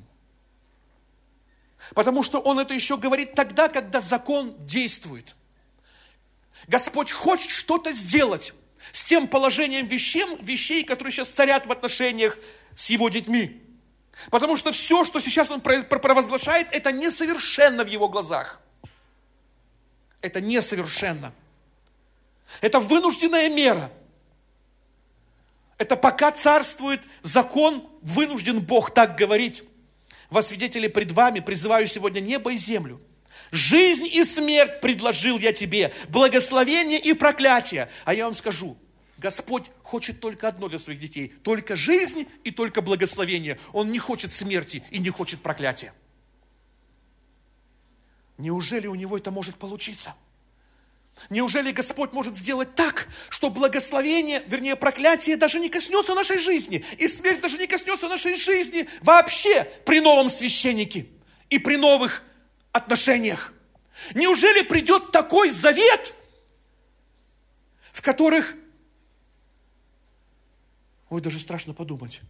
Потому что Он это еще говорит тогда, когда закон действует. Господь хочет что-то сделать с тем положением вещей, которые сейчас царят в отношениях с Его детьми. Потому что все, что сейчас Он провозглашает, это несовершенно в Его глазах. Это несовершенно. Это вынужденная мера. Это пока царствует закон, вынужден Бог так говорить. Во свидетели пред вами призываю сегодня небо и землю. Жизнь и смерть предложил я тебе, благословение и проклятие. А я вам скажу, Господь хочет только одно для своих детей, только жизнь и только благословение. Он не хочет смерти и не хочет проклятия. Неужели у Него это может получиться? Неужели Господь может сделать так, что благословение, вернее проклятие даже не коснется нашей жизни, и смерть даже не коснется нашей жизни вообще при новом священнике и при новых отношениях? Неужели придет такой завет, в которых, даже страшно подумать,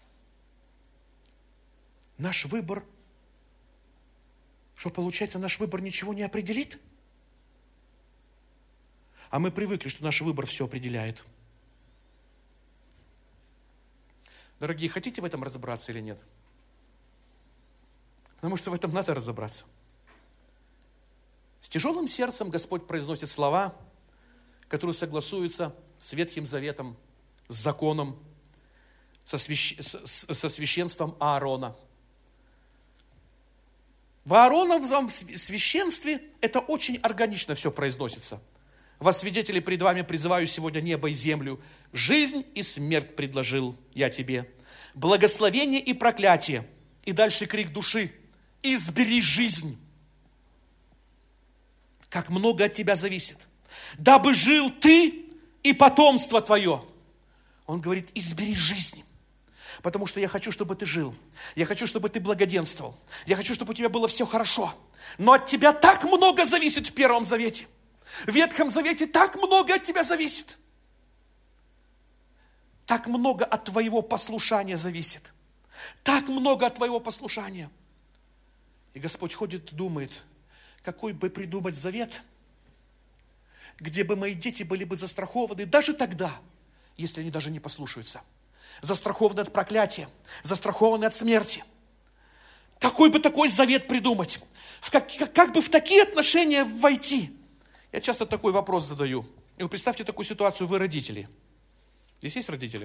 наш выбор, что получается, наш выбор ничего не определит? А мы привыкли, что наш выбор все определяет. Дорогие, хотите в этом разобраться или нет? Потому что в этом надо разобраться. С тяжелым сердцем Господь произносит слова, которые согласуются с Ветхим Заветом, с законом, со священством Аарона. В Аароновом священстве это очень органично все произносится. Во свидетели пред вами призываю сегодня небо и землю. Жизнь и смерть предложил я тебе. Благословение и проклятие. И дальше крик души. Избери жизнь. Как много от тебя зависит. Дабы жил ты и потомство твое. Он говорит, избери жизнь. Потому что я хочу, чтобы ты жил. Я хочу, чтобы ты благоденствовал. Я хочу, чтобы у тебя было все хорошо. Но от тебя так много зависит в Первом Завете. В Ветхом Завете так много от тебя зависит. Так много от твоего послушания зависит. Так много от твоего послушания. И Господь ходит и думает, какой бы придумать завет, где бы мои дети были бы застрахованы, даже тогда, если они даже не послушаются. Застрахованы от проклятия, застрахованы от смерти. Какой бы такой завет придумать? Как бы в такие отношения войти? Я часто такой вопрос задаю. И вы представьте такую ситуацию, вы родители. Здесь есть родители?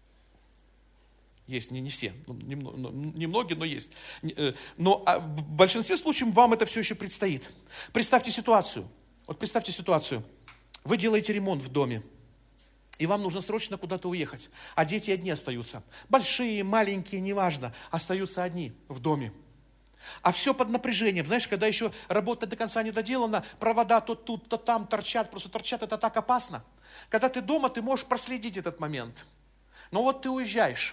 Есть, не все, немногие, но есть. Но в большинстве случаев вам это все еще предстоит. Представьте ситуацию. Вот представьте ситуацию. Вы делаете ремонт в доме, и вам нужно срочно куда-то уехать. А дети одни остаются. Большие, маленькие, неважно, остаются одни в доме. А все под напряжением. Знаешь, когда еще работа до конца не доделана, провода то тут, то там торчат, просто торчат, это так опасно. Когда ты дома, ты можешь проследить этот момент. Но вот ты уезжаешь.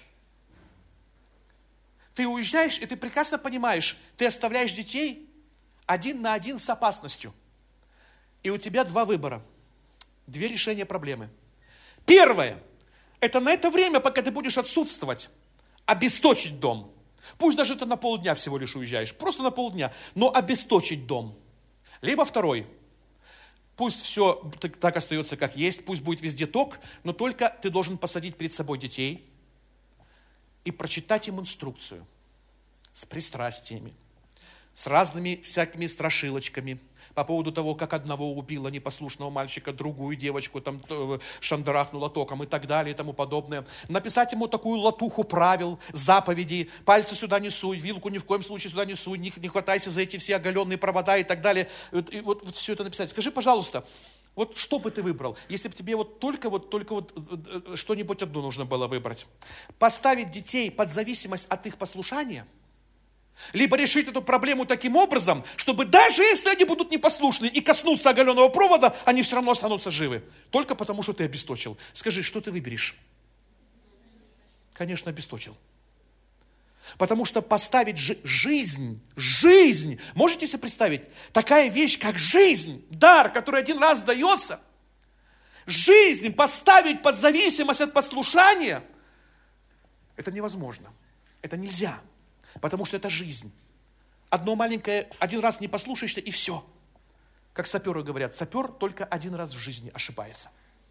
Ты уезжаешь, и ты прекрасно понимаешь, ты оставляешь детей один на один с опасностью. И у тебя два выбора, две решения проблемы. Первое, это на это время, пока ты будешь отсутствовать, обесточить дом. Пусть даже ты на полдня всего лишь уезжаешь, просто на полдня, но обесточить дом. Либо второй, пусть все так остается, как есть, пусть будет везде ток, но только ты должен посадить перед собой детей и прочитать им инструкцию с пристрастиями, с разными всякими страшилочками по поводу того, как одного убила непослушного мальчика, другую девочку там шандарахнула током и так далее и тому подобное. Написать ему такую латуху правил, заповедей, пальцы сюда не суй, вилку ни в коем случае сюда не суй, не хватайся за эти все оголенные провода и так далее. И вот все это написать. Скажи, пожалуйста, вот что бы ты выбрал, если бы тебе только что-нибудь одно нужно было выбрать? Поставить детей под зависимость от их послушания, либо решить эту проблему таким образом, чтобы даже если они будут непослушны и коснутся оголенного провода, они все равно останутся живы. Только потому, что ты обесточил. Скажи, что ты выберешь? Конечно, обесточил. Потому что поставить жизнь, можете себе представить, такая вещь, как жизнь, дар, который один раз дается, жизнь поставить под зависимость от послушания, это невозможно, это нельзя. Потому что это жизнь. Одно маленькое, один раз не послушаешься, и все. Как саперы говорят, сапер только один раз в жизни ошибается.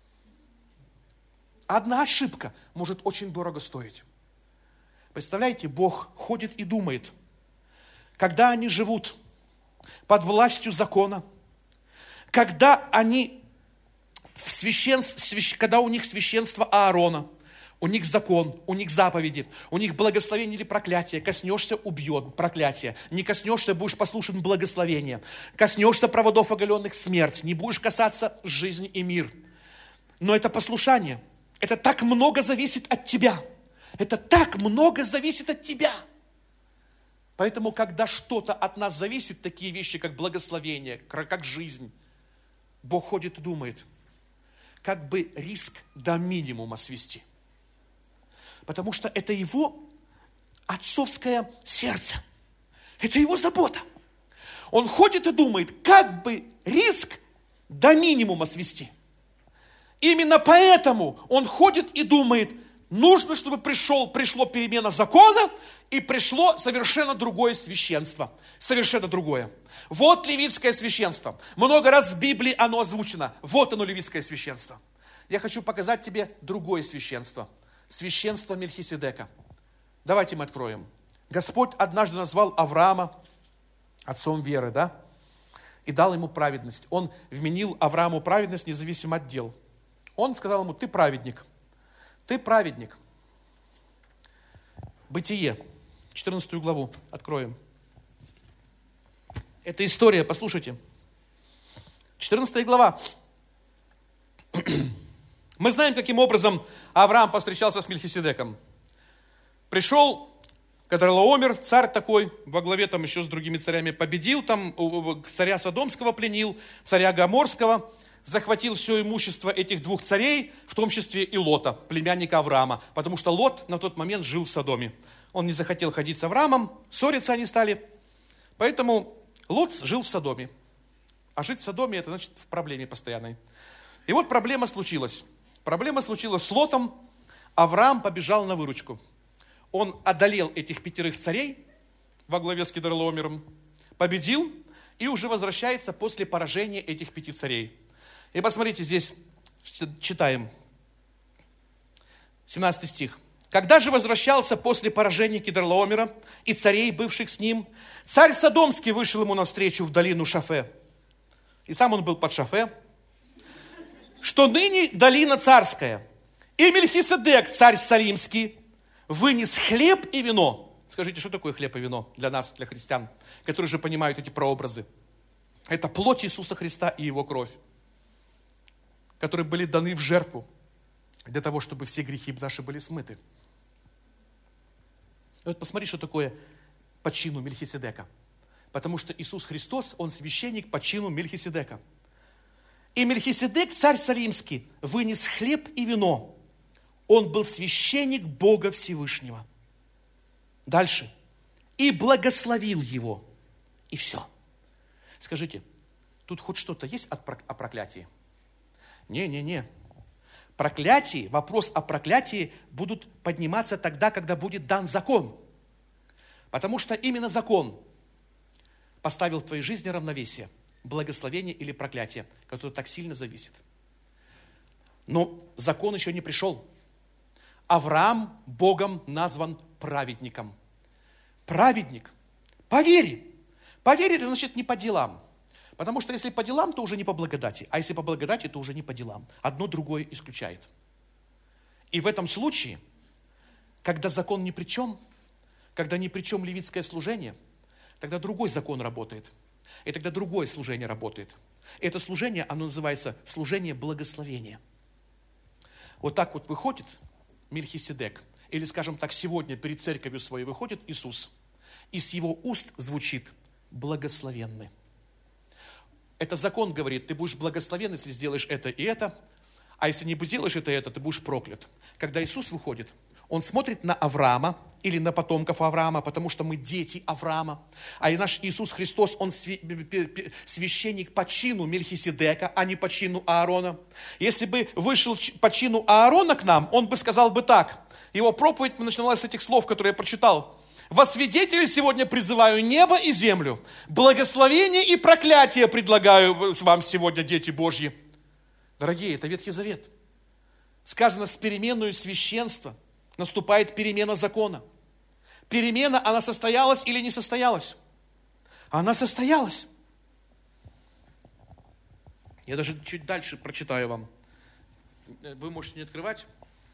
Одна ошибка может очень дорого стоить. Представляете, Бог ходит и думает, когда они живут под властью закона, когда они когда у них священство Аарона, у них закон, у них заповеди, у них благословение или проклятие. Коснешься — убьет проклятие. Не коснешься — будешь послушен — благословение. Коснешься проводов оголенных — смерть. Не будешь касаться — жизнь и мир. Но это послушание. Это так много зависит от тебя. Это так много зависит от тебя. Поэтому, когда что-то от нас зависит, такие вещи, как благословение, как жизнь, Бог ходит и думает, как бы риск до минимума свести. Потому что это его отцовское сердце. Это его забота. Он ходит и думает, как бы риск до минимума свести. Именно поэтому он ходит и думает, нужно, чтобы пришло перемена закона, и пришло совершенно другое священство. Совершенно другое. Вот левитское священство. Много раз в Библии оно озвучено. Вот оно, левитское священство. Я хочу показать тебе другое священство. Священство Мельхиседека. Давайте мы откроем. Господь однажды назвал Авраама отцом веры, да? И дал ему праведность. Он вменил Аврааму праведность независимо от дел. Он сказал ему, ты праведник. Ты праведник. Бытие, 14 главу откроем. Это история, послушайте. 14 глава. Мы знаем, каким образом Авраам повстречался с Мельхиседеком. Пришел Кедорлаомер, царь такой, во главе там еще с другими царями, победил, там царя Содомского пленил, царя Гоморского, захватил все имущество этих двух царей, в том числе и Лота, племянника Авраама, потому что Лот на тот момент жил в Содоме. Он не захотел ходить с Авраамом, ссориться они стали, поэтому Лот жил в Содоме. А жить в Содоме, это значит в проблеме постоянной. И вот проблема случилась. Проблема случилась с Лотом. Авраам побежал на выручку. Он одолел этих 5 царей во главе с Кедорлаомером, победил и уже возвращается после поражения этих 5 царей. И посмотрите, здесь читаем, 17 стих. «Когда же возвращался после поражения Кедорлаомера и царей, бывших с ним, царь Содомский вышел ему навстречу в долину Шафе». И сам он был под Шафе. «Что ныне долина царская. И Мельхиседек, царь Салимский, вынес хлеб и вино». Скажите, что такое хлеб и вино для нас, для христиан, которые же понимают эти прообразы? Это плоть Иисуса Христа и Его кровь, которые были даны в жертву для того, чтобы все грехи наши были смыты. И вот посмотри, что такое по чину Мельхиседека. Потому что Иисус Христос, Он священник по чину Мельхиседека. И Мельхиседек, царь Салимский, вынес хлеб и вино. Он был священник Бога Всевышнего. Дальше. И благословил его. И все. Скажите, тут хоть что-то есть о проклятии? Не. Проклятие, вопрос о проклятии будут подниматься тогда, когда будет дан закон. Потому что именно закон поставил в твоей жизни равновесие, благословение или проклятие, которое так сильно зависит. Но закон еще не пришел. Авраам Богом назван праведником. Праведник. По вере. По вере, это значит не по делам. Потому что если по делам, то уже не по благодати. А если по благодати, то уже не по делам. Одно другое исключает. И в этом случае, когда закон ни при чем, когда ни при чем левитское служение, тогда другой закон работает. И тогда другое служение работает. Это служение, оно называется служение благословения. Вот так вот выходит Мельхиседек, или, скажем так, сегодня перед церковью своей выходит Иисус, и с его уст звучит благословенный. Это закон говорит, ты будешь благословен, если сделаешь это и это, а если не сделаешь это и это, ты будешь проклят. Когда Иисус выходит, Он смотрит на Авраама или на потомков Авраама, потому что мы дети Авраама. А и наш Иисус Христос, Он священник по чину Мельхиседека, а не по чину Аарона. Если бы вышел по чину Аарона к нам, Он бы сказал бы так. Его проповедь начиналась с этих слов, которые я прочитал. «Во свидетели сегодня призываю небо и землю. Благословение и проклятие предлагаю вам сегодня, дети Божьи». Дорогие, это Ветхий Завет. Сказано, с переменою священства наступает перемена закона. Перемена, она состоялась или не состоялась? Она состоялась. Я даже чуть дальше прочитаю вам. Вы можете не открывать.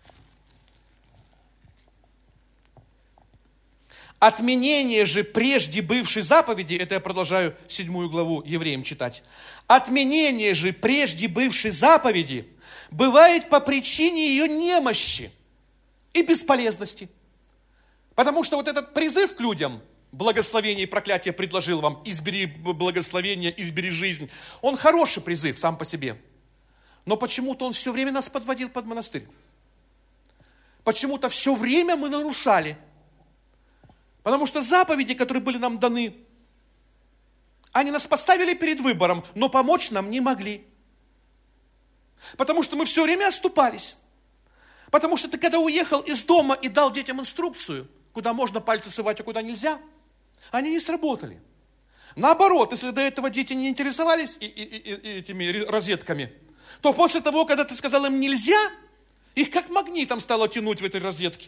Отменение же прежде бывшей заповеди, это я продолжаю 7 главу Евреям читать. Отменение же прежде бывшей заповеди бывает по причине ее немощи и бесполезности. Потому что вот этот призыв к людям, благословение и проклятие предложил вам, избери благословение, избери жизнь, он хороший призыв сам по себе. Но почему-то он все время нас подводил под монастырь. Почему-то все время мы нарушали. Потому что заповеди, которые были нам даны, они нас поставили перед выбором, но помочь нам не могли. Потому что мы все время оступались. Потому что ты когда уехал из дома и дал детям инструкцию, куда можно пальцы совать, а куда нельзя, они не сработали. Наоборот, если до этого дети не интересовались этими розетками, то после того, когда ты сказал им нельзя, их как магнитом стало тянуть в этой розетке.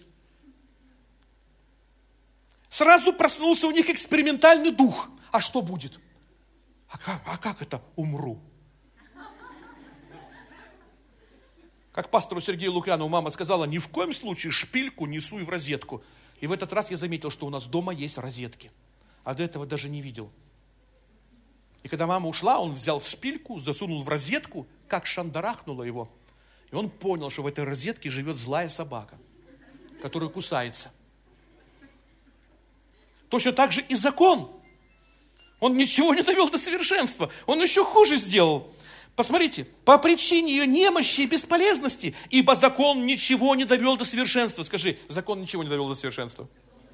Сразу проснулся у них экспериментальный дух. А что будет? А как это умру? Как пастору Сергею Лукьянову мама сказала, ни в коем случае шпильку не суй в розетку. И в этот раз я заметил, что у нас дома есть розетки. А до этого даже не видел. И когда мама ушла, он взял шпильку, засунул в розетку, как шандарахнуло его. И он понял, что в этой розетке живет злая собака, которая кусается. Точно так же и закон. Он ничего не довел до совершенства. Он еще хуже сделал. Посмотрите, по причине ее немощи и бесполезности, ибо закон ничего не довел до совершенства. Скажи, закон ничего не довел до совершенства.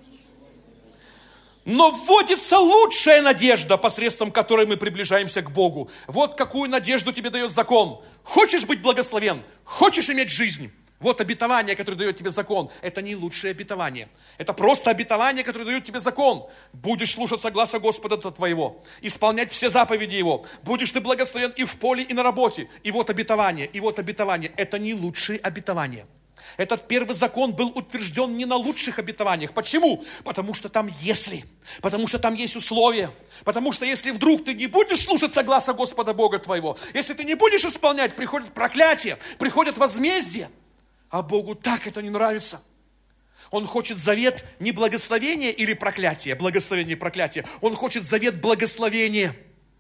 Но вводится лучшая надежда, посредством которой мы приближаемся к Богу. Вот какую надежду тебе дает закон. Хочешь быть благословен? Хочешь иметь жизнь? Вот обетование, которое дает тебе закон. Это не лучшее обетование. Это просто обетование, которое дает тебе закон. Будешь слушаться гласа Господа твоего, исполнять все заповеди Его. Будешь ты благословен и в поле, и на работе. И вот обетование, и вот обетование. Это не лучшие обетования. Этот первый закон был утвержден не на лучших обетованиях. Почему? Потому что там если. Потому что там есть условия. Потому что если вдруг ты не будешь слушаться гласа Господа Бога твоего, если ты не будешь исполнять, приходит проклятие, приходит возмездие. А Богу так это не нравится. Он хочет завет не благословения или проклятия, благословение и проклятие. Он хочет завет благословения.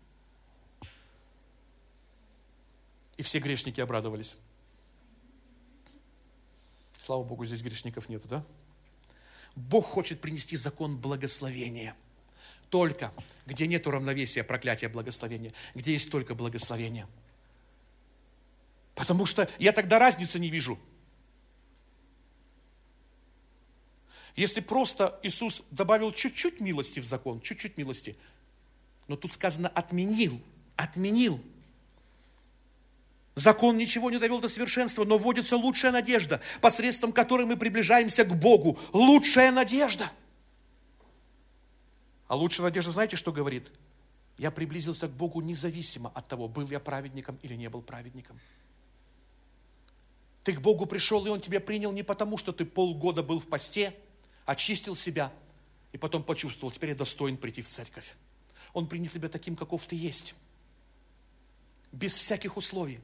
И все грешники обрадовались. Слава Богу, здесь грешников нету, да? Бог хочет принести закон благословения. Только где нет равновесия, проклятия, благословения. Где есть только благословение. Потому что я тогда разницы не вижу. Если просто Иисус добавил чуть-чуть милости в закон, чуть-чуть милости, но тут сказано отменил. Закон ничего не довел до совершенства, но вводится лучшая надежда, посредством которой мы приближаемся к Богу. Лучшая надежда. А лучшая надежда, знаете, что говорит? Я приблизился к Богу независимо от того, был я праведником или не был праведником. Ты к Богу пришел, и Он тебя принял не потому, что ты полгода был в посте, очистил себя, и потом почувствовал, теперь я достоин прийти в церковь. Он принял тебя таким, каков ты есть. Без всяких условий.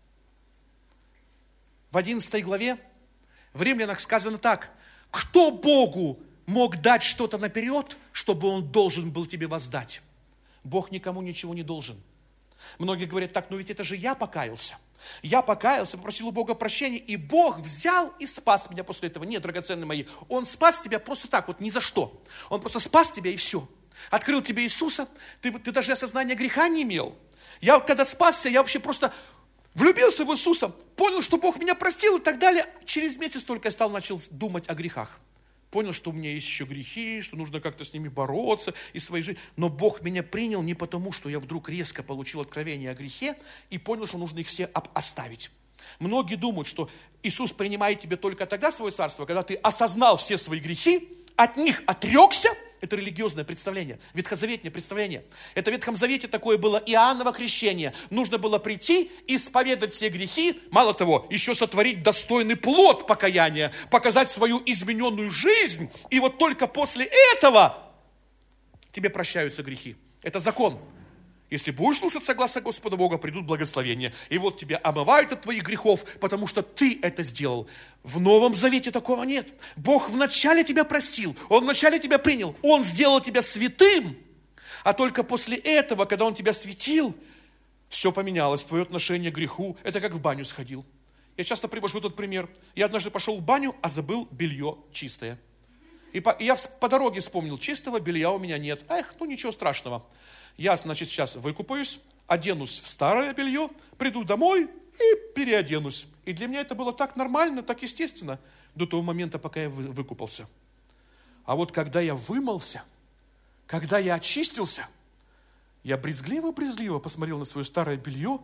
В 11 главе в Римлянах сказано так. Кто Богу мог дать что-то наперед, чтобы Он должен был тебе воздать? Бог никому ничего не должен. Многие говорят так, ну ведь это же я покаялся. Я покаялся, попросил у Бога прощения, и Бог взял и спас меня после этого. Нет, драгоценные мои, Он спас тебя просто так, вот ни за что. Он просто спас тебя и все. Открыл тебе Иисуса, ты даже осознания греха не имел. Я когда спасся, я вообще просто влюбился в Иисуса, понял, что Бог меня простил и так далее. Через месяц только я начал думать о грехах. Понял, что у меня есть еще грехи, что нужно как-то с ними бороться и своей жизнью. Но Бог меня принял не потому, что я вдруг резко получил откровение о грехе и понял, что нужно их все оставить. Многие думают, что Иисус принимает тебя только тогда в свое царство, когда ты осознал все свои грехи, от них отрекся. Это религиозное представление, ветхозаветное представление. Это в Ветхом Завете такое было Иоанново крещение. Нужно было прийти, исповедать все грехи, мало того, еще сотворить достойный плод покаяния, показать свою измененную жизнь, и вот только после этого тебе прощаются грехи. Это закон. Если будешь слушаться гласа Господа Бога, придут благословения. И вот тебя омывают от твоих грехов, потому что ты это сделал. В Новом Завете такого нет. Бог вначале тебя простил, Он вначале тебя принял, Он сделал тебя святым. А только после этого, когда Он тебя светил, все поменялось, твое отношение к греху. Это как в баню сходил. Я часто привожу этот пример. Я однажды пошел в баню, а забыл белье чистое. И я по дороге вспомнил, чистого белья у меня нет. Ну ничего страшного. Я, значит, сейчас выкупаюсь, оденусь в старое белье, приду домой и переоденусь. И для меня это было так нормально, так естественно, до того момента, пока я выкупался. А вот когда я вымылся, когда я очистился, я брезгливо посмотрел на свое старое белье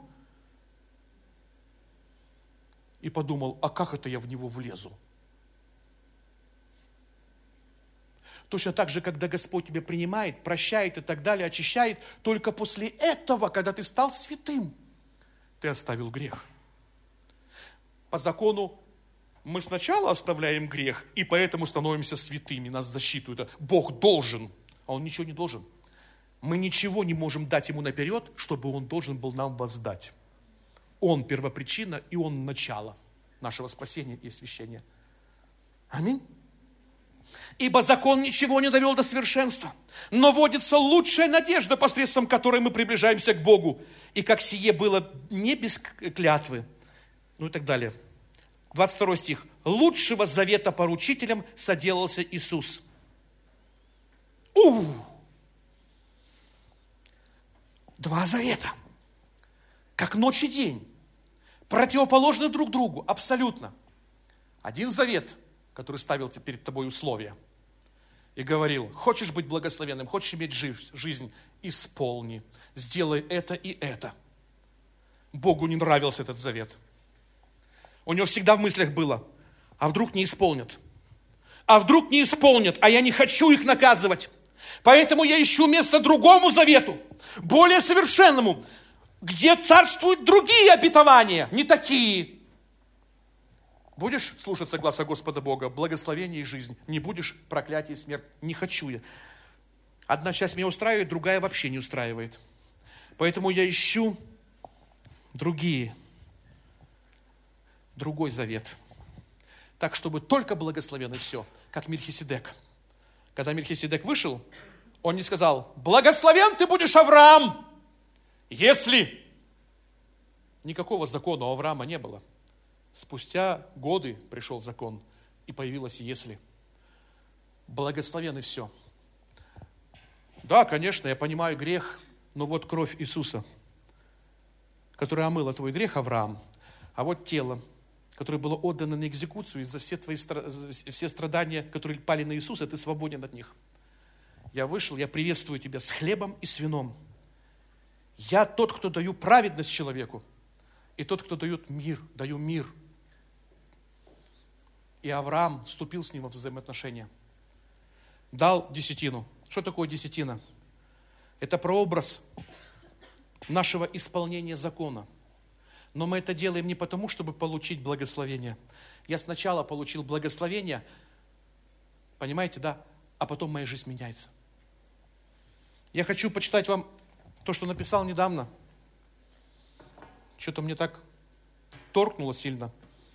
и подумал, а как это я в него влезу? Точно так же, когда Господь тебя принимает, прощает и так далее, очищает, только после этого, когда ты стал святым, ты оставил грех. По закону мы сначала оставляем грех, и поэтому становимся святыми, нас засчитывают. Бог должен, а Он ничего не должен. Мы ничего не можем дать Ему наперед, чтобы Он должен был нам воздать. Он первопричина, и Он начало нашего спасения и освящения. Аминь. Ибо закон ничего не довел до совершенства, но вводится лучшая надежда, посредством которой мы приближаемся к Богу. И как сие было не без клятвы. Ну и так далее. 22 стих. Лучшего завета поручителем соделался Иисус. Два завета. Как ночь и день. Противоположны друг другу. Абсолютно. Один завет, который ставил перед тобой условия и говорил, хочешь быть благословенным, хочешь иметь жизнь, исполни, сделай это и это. Богу не нравился этот завет. У него всегда в мыслях было, а вдруг не исполнят? А вдруг не исполнят, а я не хочу их наказывать. Поэтому я ищу место другому завету, более совершенному, где царствуют другие обетования, не такие. Будешь слушаться гласа Господа Бога, благословение и жизнь. Не будешь проклятие и смерть. Не хочу я. Одна часть меня устраивает, другая вообще не устраивает. Поэтому я ищу другой завет. Так, чтобы только благословенно все, как Мельхиседек. Когда Мельхиседек вышел, он не сказал: благословен ты будешь, Авраам, если. Никакого закона у Авраама не было. Спустя годы пришел закон, и появилось «если». Благословен и все. Да, конечно, я понимаю грех, но вот кровь Иисуса, которая омыла твой грех, Авраам, а вот тело, которое было отдано на экзекуцию, и за все страдания, которые пали на Иисуса, ты свободен от них. Я вышел, я приветствую тебя с хлебом и с вином. Я тот, кто даю праведность человеку, и тот, кто дает мир, даю мир. И Авраам вступил с ним в взаимоотношения. Дал десятину. Что такое десятина? Это прообраз нашего исполнения закона. Но мы это делаем не потому, чтобы получить благословение. Я сначала получил благословение, понимаете, да? А потом моя жизнь меняется. Я хочу почитать вам то, что написал недавно. Что-то мне так торкнуло сильно.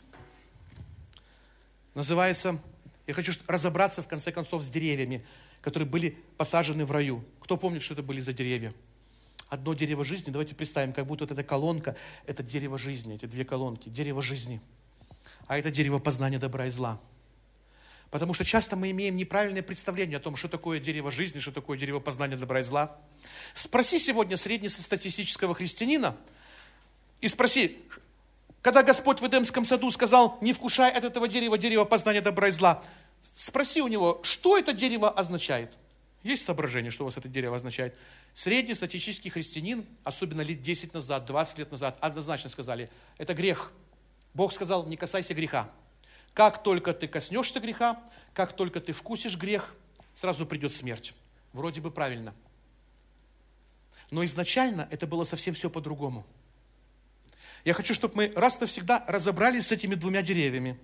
Называется, я хочу разобраться в конце концов с деревьями, которые были посажены в раю. Кто помнит, что это были за деревья? Одно дерево жизни, давайте представим, как будто вот эта колонка, это дерево жизни, эти две колонки, дерево жизни. А это дерево познания добра и зла. Потому что часто мы имеем неправильное представление о том, что такое дерево жизни, что такое дерево познания добра и зла. Спроси сегодня среднестатистического христианина и спроси, когда Господь в Эдемском саду сказал: не вкушай от этого дерева, дерева познания добра и зла, спроси у него, что это дерево означает. Есть соображение, что у вас это дерево означает? Среднестатистический христианин, особенно лет 10 назад, 20 лет назад, однозначно сказали: это грех. Бог сказал: не касайся греха. Как только ты коснешься греха, как только ты вкусишь грех, сразу придет смерть. Вроде бы правильно. Но изначально это было совсем все по-другому. Я хочу, чтобы мы раз навсегда разобрались с этими двумя деревьями.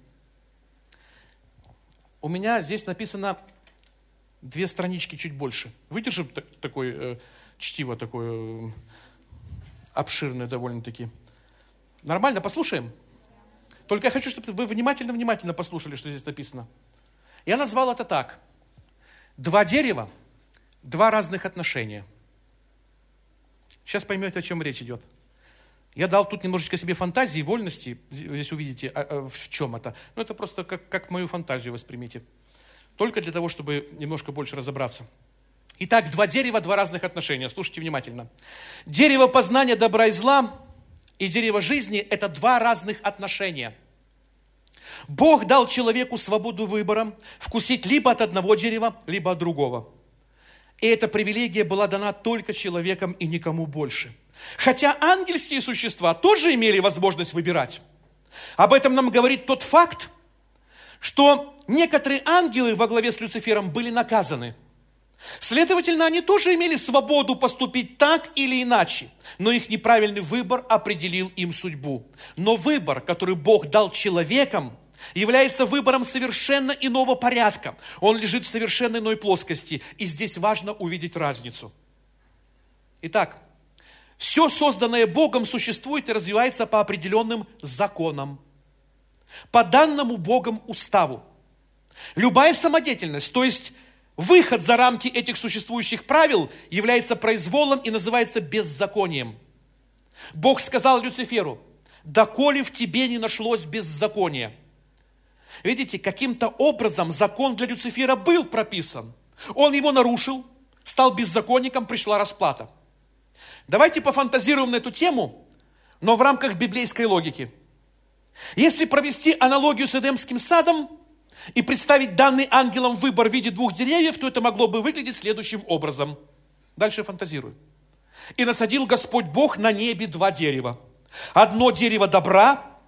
У меня здесь написано 2 странички, чуть больше. Выдержим такое чтиво, такое обширное довольно-таки. Нормально, послушаем? Только я хочу, чтобы вы внимательно послушали, что здесь написано. Я назвал это так. 2 дерева, 2 разных отношения. Сейчас поймете, о чем речь идет. Я дал тут немножечко себе фантазии, вольности. Здесь увидите, в чем это. Но это просто как мою фантазию воспримите. Только для того, чтобы немножко больше разобраться. Итак, 2 дерева, 2 разных отношения. Слушайте внимательно. Дерево познания добра и зла и дерево жизни – это 2 разных отношения. Бог дал человеку свободу выбора вкусить либо от одного дерева, либо от другого. И эта привилегия была дана только человеком и никому больше. Хотя ангельские существа тоже имели возможность выбирать. Об этом нам говорит тот факт, что некоторые ангелы во главе с Люцифером были наказаны. Следовательно, они тоже имели свободу поступить так или иначе, но их неправильный выбор определил им судьбу. Но выбор, который Бог дал человекам, является выбором совершенно иного порядка. Он лежит в совершенно иной плоскости, и здесь важно увидеть разницу. Итак, все созданное Богом существует и развивается по определенным законам, по данному Богом уставу. Любая самодеятельность, то есть выход за рамки этих существующих правил, является произволом и называется беззаконием. Бог сказал Люциферу: «Доколе в тебе не нашлось беззакония». Видите, каким-то образом закон для Люцифера был прописан. Он его нарушил, стал беззаконником, пришла расплата. Давайте пофантазируем на эту тему, но в рамках библейской логики. Если провести аналогию с Эдемским садом и представить данный ангелом выбор в виде 2 деревьев, то это могло бы выглядеть следующим образом. Дальше фантазирую. «И насадил Господь Бог на небе 2 дерева. Одно дерево добра,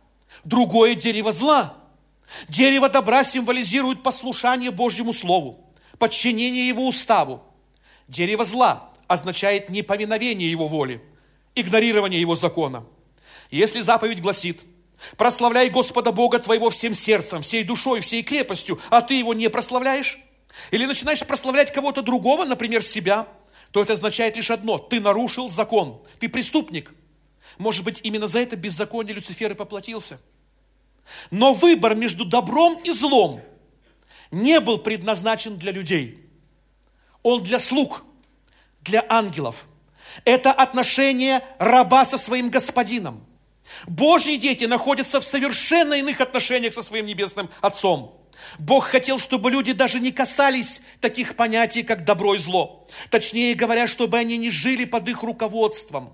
другое дерево зла. Дерево добра символизирует послушание Божьему Слову, подчинение Его уставу. Дерево зла означает неповиновение Его воле, игнорирование Его закона. Если заповедь гласит: прославляй Господа Бога твоего всем сердцем, всей душой, всей крепостью, а ты Его не прославляешь, или начинаешь прославлять кого-то другого, например, себя, то это означает лишь одно: ты нарушил закон, ты преступник. Может быть, именно за это беззаконие Люцифер и поплатился. Но выбор между добром и злом не был предназначен для людей. Он для слуг, для ангелов. Это отношение раба со своим господином. Божьи дети находятся в совершенно иных отношениях со своим небесным Отцом. Бог хотел, чтобы люди даже не касались таких понятий, как добро и зло. Точнее говоря, чтобы они не жили под их руководством.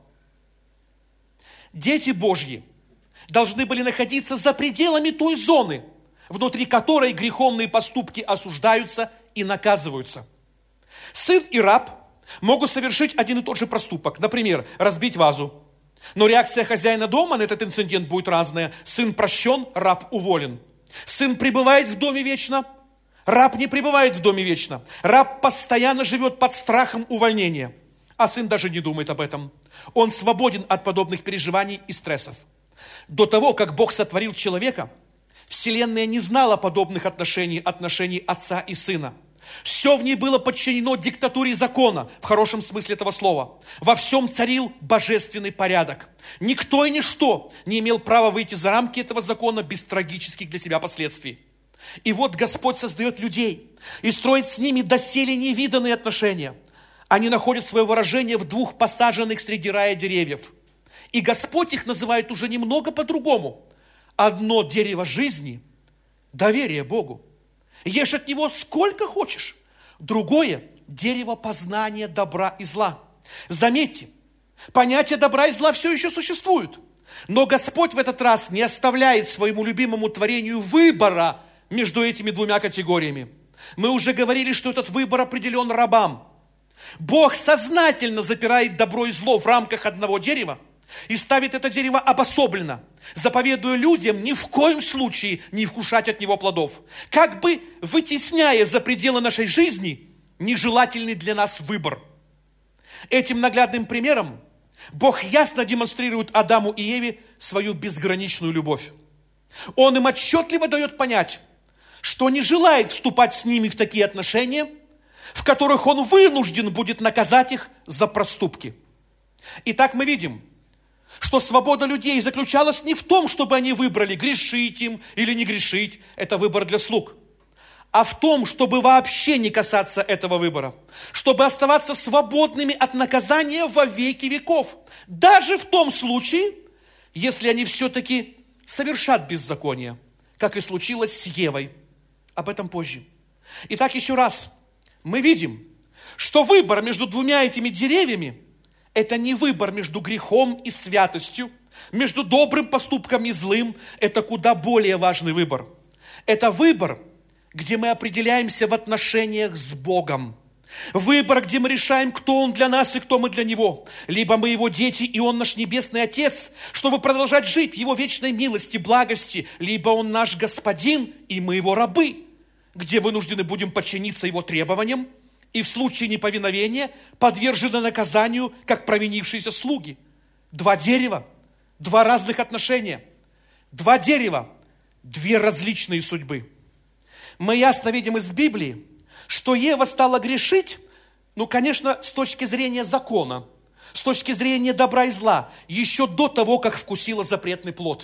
Дети Божьи должны были находиться за пределами той зоны, внутри которой греховные поступки осуждаются и наказываются. Сын и раб могут совершить один и тот же проступок. Например, разбить вазу. Но реакция хозяина дома на этот инцидент будет разная. Сын прощен, раб уволен. Сын пребывает в доме вечно, раб не пребывает в доме вечно. Раб постоянно живет под страхом увольнения, а сын даже не думает об этом. Он свободен от подобных переживаний и стрессов. До того, как Бог сотворил человека, Вселенная не знала подобных отношений отца и сына. Все в ней было подчинено диктатуре закона, в хорошем смысле этого слова. Во всем царил божественный порядок. Никто и ничто не имел права выйти за рамки этого закона без трагических для себя последствий. И вот Господь создает людей и строит с ними доселе невиданные отношения. Они находят свое выражение в двух посаженных среди рая деревьев. И Господь их называет уже немного по-другому. Одно дерево жизни – доверие Богу. Ешь от него сколько хочешь. Другое – дерево познания добра и зла. Заметьте, понятие добра и зла все еще существует. Но Господь в этот раз не оставляет своему любимому творению выбора между этими двумя категориями. Мы уже говорили, что этот выбор определен рабам. Бог сознательно запирает добро и зло в рамках одного дерева и ставит это дерево обособленно, заповедуя людям ни в коем случае не вкушать от него плодов, как бы вытесняя за пределы нашей жизни нежелательный для нас выбор. Этим наглядным примером Бог ясно демонстрирует Адаму и Еве свою безграничную любовь. Он им отчетливо дает понять, что не желает вступать с ними в такие отношения, в которых Он вынужден будет наказать их за проступки. Итак, мы видим, что свобода людей заключалась не в том, чтобы они выбрали, грешить им или не грешить, это выбор для слуг, а в том, чтобы вообще не касаться этого выбора, чтобы оставаться свободными от наказания во веки веков, даже в том случае, если они все-таки совершат беззаконие, как и случилось с Евой. Об этом позже. Итак, еще раз, мы видим, что выбор между двумя этими деревьями – это не выбор между грехом и святостью, между добрым поступком и злым. Это куда более важный выбор. Это выбор, где мы определяемся в отношениях с Богом. Выбор, где мы решаем, кто Он для нас и кто мы для Него. Либо мы Его дети, и Он наш Небесный Отец, чтобы продолжать жить в Его вечной милости, благости. Либо Он наш Господин, и мы Его рабы, где вынуждены будем подчиниться Его требованиям, и в случае неповиновения подвержены наказанию, как провинившиеся слуги. Два дерева, два разных отношения. Два дерева, две различные судьбы. Мы ясно видим из Библии, что Ева стала грешить, конечно, с точки зрения закона, с точки зрения добра и зла, еще до того, как вкусила запретный плод.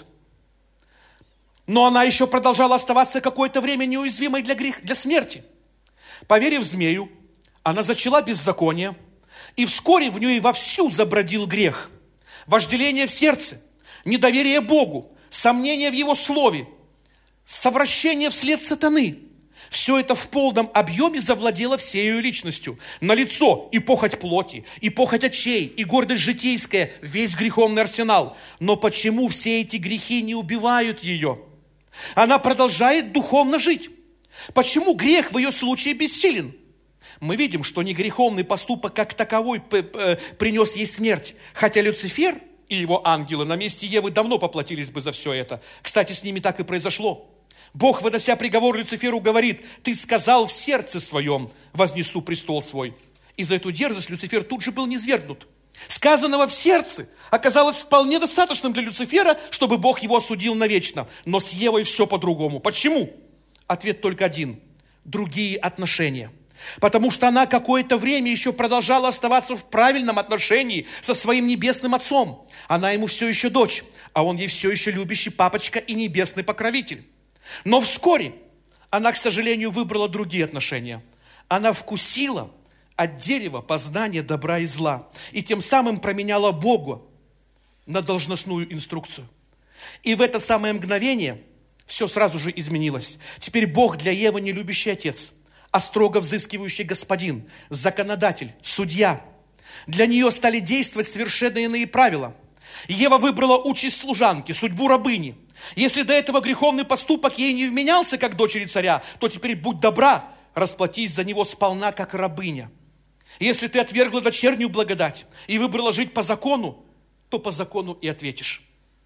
Но она еще продолжала оставаться какое-то время неуязвимой для смерти. Поверив змею, она зачала беззаконие, и вскоре в ней вовсю забродил грех. Вожделение в сердце, недоверие Богу, сомнение в Его слове, совращение вслед сатаны. Все это в полном объеме завладело всей ее личностью. Налицо и похоть плоти, и похоть очей, и гордость житейская, весь греховный арсенал. Но почему все эти грехи не убивают ее? Она продолжает духовно жить. Почему грех в ее случае бессилен? Мы видим, что не греховный поступок как таковой принес ей смерть. Хотя Люцифер и его ангелы на месте Евы давно поплатились бы за все это. Кстати, с ними так и произошло. Бог, вынося приговор Люциферу, говорит: «Ты сказал в сердце своем, вознесу престол свой». И за эту дерзость Люцифер тут же был низвергнут. Сказанного в сердце оказалось вполне достаточным для Люцифера, чтобы Бог его осудил навечно. Но с Евой все по-другому. Почему? Ответ только один. Другие отношения. Потому что она какое-то время еще продолжала оставаться в правильном отношении со своим небесным отцом. Она ему все еще дочь, а он ей все еще любящий папочка и небесный покровитель. Но вскоре она, к сожалению, выбрала другие отношения. Она вкусила от дерева познания добра и зла. И тем самым променяла Бога на должностную инструкцию. И в это самое мгновение все сразу же изменилось. Теперь Бог для Евы не любящий отец, а строго взыскивающий господин, законодатель, судья. Для нее стали действовать совершенно иные правила. Ева выбрала участь служанки, судьбу рабыни. Если до этого греховный поступок ей не вменялся, как дочери царя, то теперь будь добра, расплатись за него сполна, как рабыня. Если ты отвергла дочернюю благодать и выбрала жить по закону, то по закону и ответишь.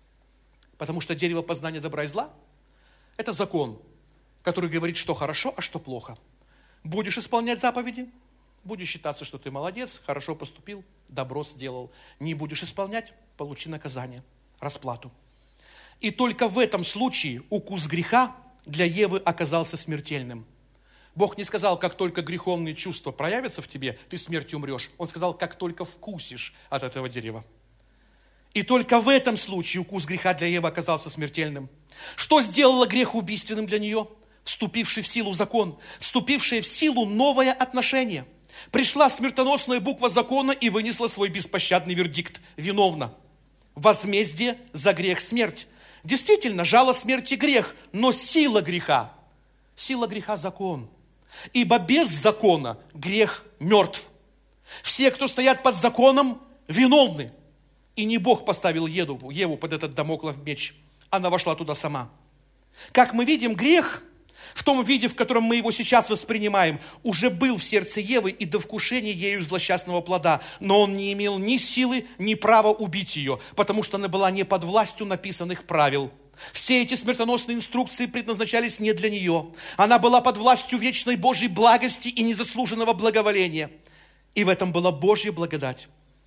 Потому что дерево познания добра и зла – это закон, который говорит, что хорошо, а что плохо. Будешь исполнять заповеди, будешь считаться, что ты молодец, хорошо поступил, добро сделал. Не будешь исполнять – получи наказание, расплату. И только в этом случае укус греха для Евы оказался смертельным. Бог не сказал, как только греховные чувства проявятся в тебе, ты смертью умрешь. Он сказал, как только вкусишь от этого дерева. И только в этом случае укус греха для Евы оказался смертельным. Что сделало грех убийственным для нее? Вступивший в силу закон, вступившее в силу новое отношение. Пришла смертоносная буква закона и вынесла свой беспощадный вердикт. Виновна. Возмездие за грех смерть. Действительно, жало смерти грех, но сила греха закон. Ибо без закона грех мертв. Все, кто стоят под законом, виновны. И не Бог поставил Еву под этот дамоклов меч. Она вошла туда сама. Как мы видим, грех, в том виде, в котором мы его сейчас воспринимаем, уже был в сердце Евы и до вкушения ею злосчастного плода. Но он не имел ни силы, ни права убить ее, потому что она была не под властью написанных правил. Все эти смертоносные инструкции предназначались не для нее. Она была под властью вечной Божьей благости и незаслуженного благоволения. И в этом была Божья благодать.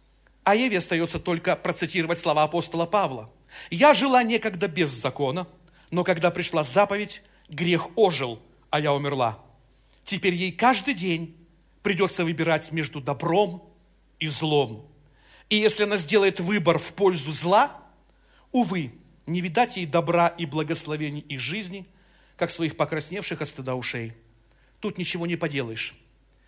А Еве остается только процитировать слова апостола Павла. «Я жила некогда без закона, но когда пришла заповедь, грех ожил, а я умерла. Теперь ей каждый день придется выбирать между добром и злом. И если она сделает выбор в пользу зла, увы, не видать ей добра и благословений и жизни, как своих покрасневших от стыда ушей. Тут ничего не поделаешь.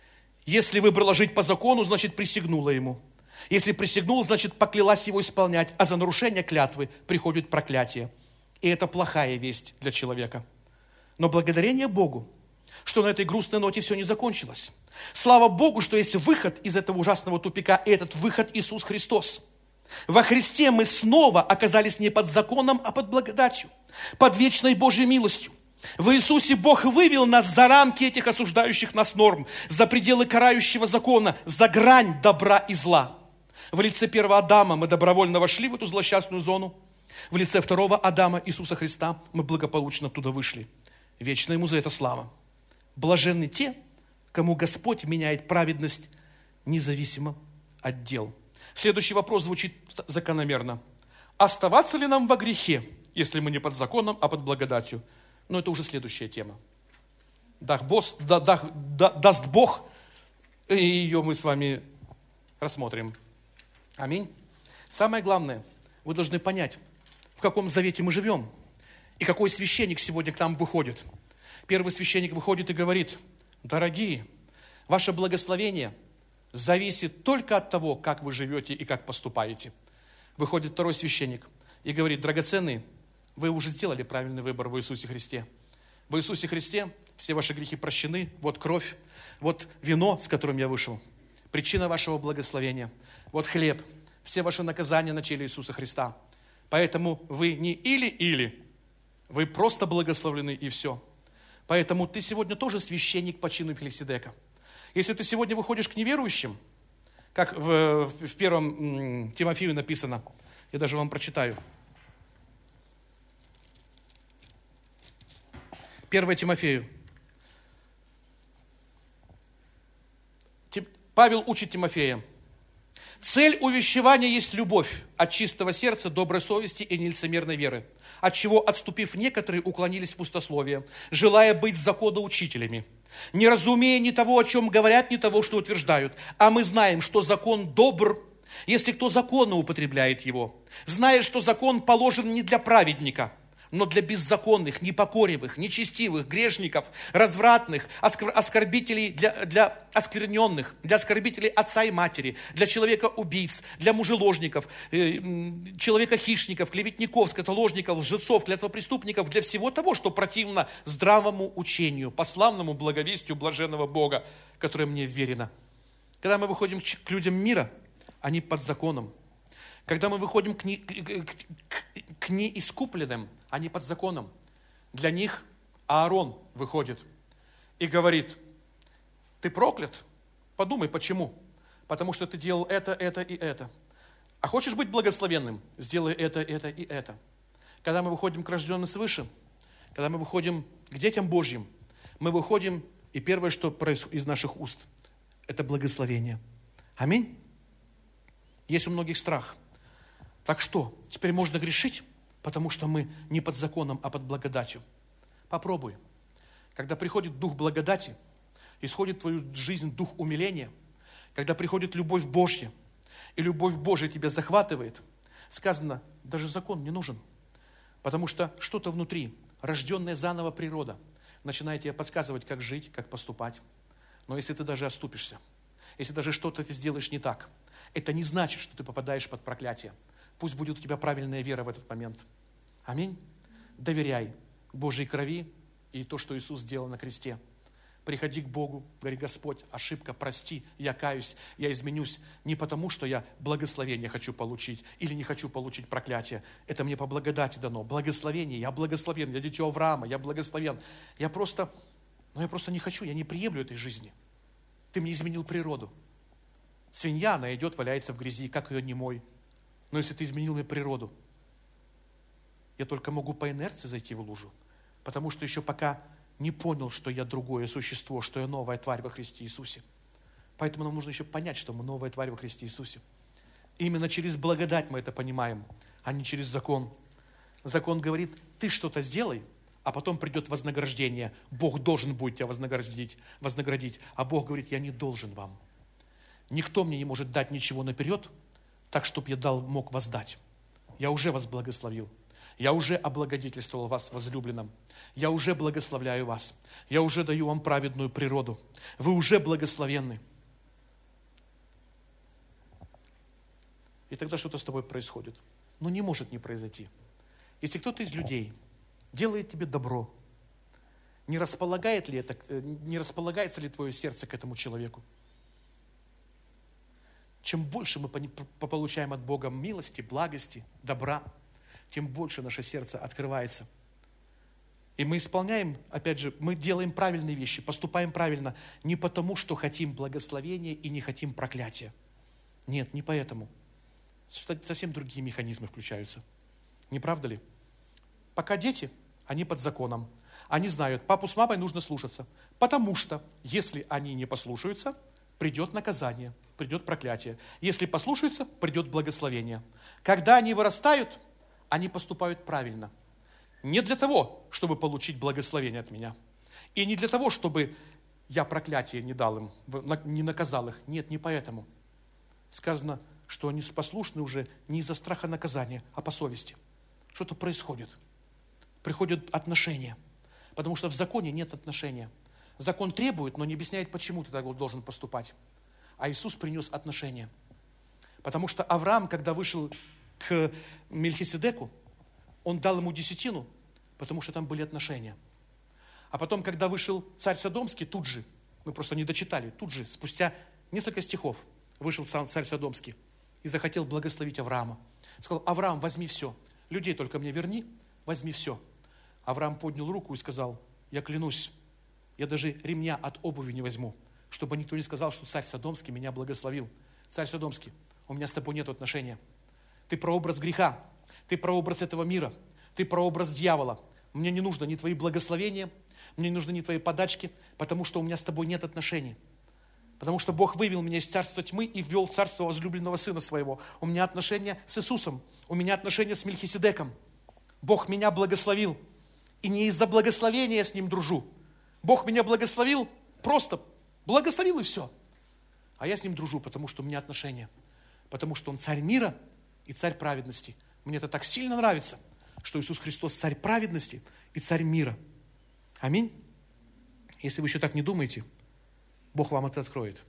Если выбрала жить по закону, значит присягнула ему. Если присягнула, значит поклялась его исполнять, а за нарушение клятвы приходит проклятие. И это плохая весть для человека. Но благодарение Богу, что на этой грустной ноте все не закончилось. Слава Богу, что есть выход из этого ужасного тупика, и этот выход Иисус Христос. Во Христе мы снова оказались не под законом, а под благодатью, под вечной Божьей милостью. В Иисусе Бог вывел нас за рамки этих осуждающих нас норм, за пределы карающего закона, за грань добра и зла. В лице первого Адама мы добровольно вошли в эту злосчастную зону. В лице второго Адама, Иисуса Христа, мы благополучно оттуда вышли. Вечная ему за это слава. Блаженны те, кому Господь меняет праведность независимо от дел. Следующий вопрос звучит закономерно. Оставаться ли нам во грехе, если мы не под законом, а под благодатью? Но это уже следующая тема. Даст Бог, и ее мы с вами рассмотрим. Аминь. Самое главное, вы должны понять, в каком завете мы живем, и какой священник сегодня к нам выходит. Первый священник выходит и говорит: дорогие, ваше благословение зависит только от того, как вы живете и как поступаете. Выходит второй священник и говорит: драгоценные, вы уже сделали правильный выбор в Иисусе Христе. В Иисусе Христе все ваши грехи прощены, вот кровь, вот вино, с которым я вышел, причина вашего благословения, вот хлеб, все ваши наказания на теле Иисуса Христа. Поэтому вы не или-или, вы просто благословлены и все. Поэтому ты сегодня тоже священник по чину Мелхиседека. Если ты сегодня выходишь к неверующим, как в 1 Тимофею написано, Я даже вам прочитаю. 1 Тимофею. Павел учит Тимофея. Цель увещевания есть любовь от чистого сердца, доброй совести и нелицемерной веры, от чего, отступив некоторые, уклонились в пустословие, желая быть законоучителями, не разумея ни того, о чем говорят, ни того, что утверждают. А мы знаем, что закон добр, если кто законно употребляет его, зная, что закон положен не для праведника, но для беззаконных, непокоревых, нечестивых, грешников, развратных, оскорбителей, для оскверненных, для оскорбителей отца и матери, для человека-убийц, для мужеложников, человека-хищников, клеветников, скотоложников, лжецов, клятвопреступников, для всего того, что противно здравому учению, по славному благовестию блаженного Бога, которое мне верено. Когда мы выходим к людям мира, они под законом. Когда мы выходим к неискупленным, они под законом. Для них Аарон выходит и говорит: ты проклят? Подумай, почему? Потому что ты делал это и это. А хочешь быть благословенным? Сделай это и это. Когда мы выходим к рожденным свыше, когда мы выходим к детям Божьим, мы выходим, и первое, что происходит из наших уст, это благословение. Аминь. Есть у многих страх. Так что, теперь можно грешить, потому что мы не под законом, а под благодатью. Попробуй. Когда приходит дух благодати, исходит в твою жизнь дух умиления, когда приходит любовь Божья, и любовь Божья тебя захватывает, сказано, даже закон не нужен. Потому что что-то внутри, рожденная заново природа, начинает тебе подсказывать, как жить, как поступать. Но если ты даже оступишься, если даже что-то ты сделаешь не так, это не значит, что ты попадаешь под проклятие. Пусть будет у тебя правильная вера в этот момент. Аминь. Доверяй Божьей крови и то, что Иисус сделал на кресте. Приходи к Богу, говори: Господь, ошибка, прости, я каюсь, я изменюсь. Не потому, что я благословение хочу получить или не хочу получить проклятие. Это мне по благодати дано. Благословение, я благословен, я дитя Авраама, я благословен. Я просто не хочу, я не приемлю этой жизни. Ты мне изменил природу. Свинья, она идет, валяется в грязи, как ее не мой. Но если ты изменил мне природу, я только могу по инерции зайти в лужу, потому что еще пока не понял, что я другое существо, что я новая тварь во Христе Иисусе. Поэтому нам нужно еще понять, что мы новая тварь во Христе Иисусе. И именно через благодать мы это понимаем, а не через закон. Закон говорит: ты что-то сделай, а потом придет вознаграждение. Бог должен будет тебя вознаградить. А Бог говорит: я не должен вам. Никто мне не может дать ничего наперед, так, чтобы я мог воздать. Я уже вас благословил. Я уже облагодетельствовал вас возлюбленном. Я уже благословляю вас. Я уже даю вам праведную природу. Вы уже благословенны. И тогда что-то с тобой происходит. Но не может не произойти. Если кто-то из людей делает тебе добро, не располагается ли твое сердце к этому человеку? Чем больше мы получаем от Бога милости, благости, добра, тем больше наше сердце открывается. И мы исполняем, опять же, мы делаем правильные вещи, поступаем правильно не потому, что хотим благословения и не хотим проклятия. Нет, не поэтому. Совсем другие механизмы включаются. Не правда ли? Пока дети, они под законом. Они знают, папу с мамой нужно слушаться. Потому что, если они не послушаются, придет наказание, придет проклятие. Если послушаются, придет благословение. Когда они вырастают, они поступают правильно. Не для того, чтобы получить благословение от меня. И не для того, чтобы я проклятие не дал им, не наказал их. Нет, не поэтому. Сказано, что они послушны уже не из-за страха наказания, а по совести. Что-то происходит. Приходят отношения. Потому что в законе нет отношения. Закон требует, но не объясняет, почему ты так должен поступать. А Иисус принес отношения. Потому что Авраам, когда вышел к Мельхиседеку, он дал ему десятину, потому что там были отношения. А потом, когда вышел царь Содомский, тут же, мы просто не дочитали, тут же, спустя несколько стихов, вышел царь Содомский и захотел благословить Авраама. Сказал: Авраам, возьми все, людей только мне верни, возьми все. Авраам поднял руку и сказал: я клянусь, я даже ремня от обуви не возьму, чтобы никто не сказал, что царь Содомский меня благословил. Царь Содомский, у меня с тобой нет отношения. Ты прообраз греха. Ты прообраз этого мира. Ты прообраз дьявола. Мне не нужно ни твои благословения, мне не нужны ни твои подачки, потому что у меня с тобой нет отношений. Потому что Бог вывел меня из царства тьмы и ввел в царство возлюбленного Сына Своего. У меня отношения с Иисусом, у меня отношения с Мельхиседеком. Бог меня благословил. И не из-за благословения я с Ним дружу. Бог меня благословил, просто благословил и все. А я с Ним дружу, потому что у меня отношения. Потому что Он царь мира и царь праведности. Мне это так сильно нравится, что Иисус Христос царь праведности и царь мира. Аминь. Если вы еще так не думаете, Бог вам это откроет.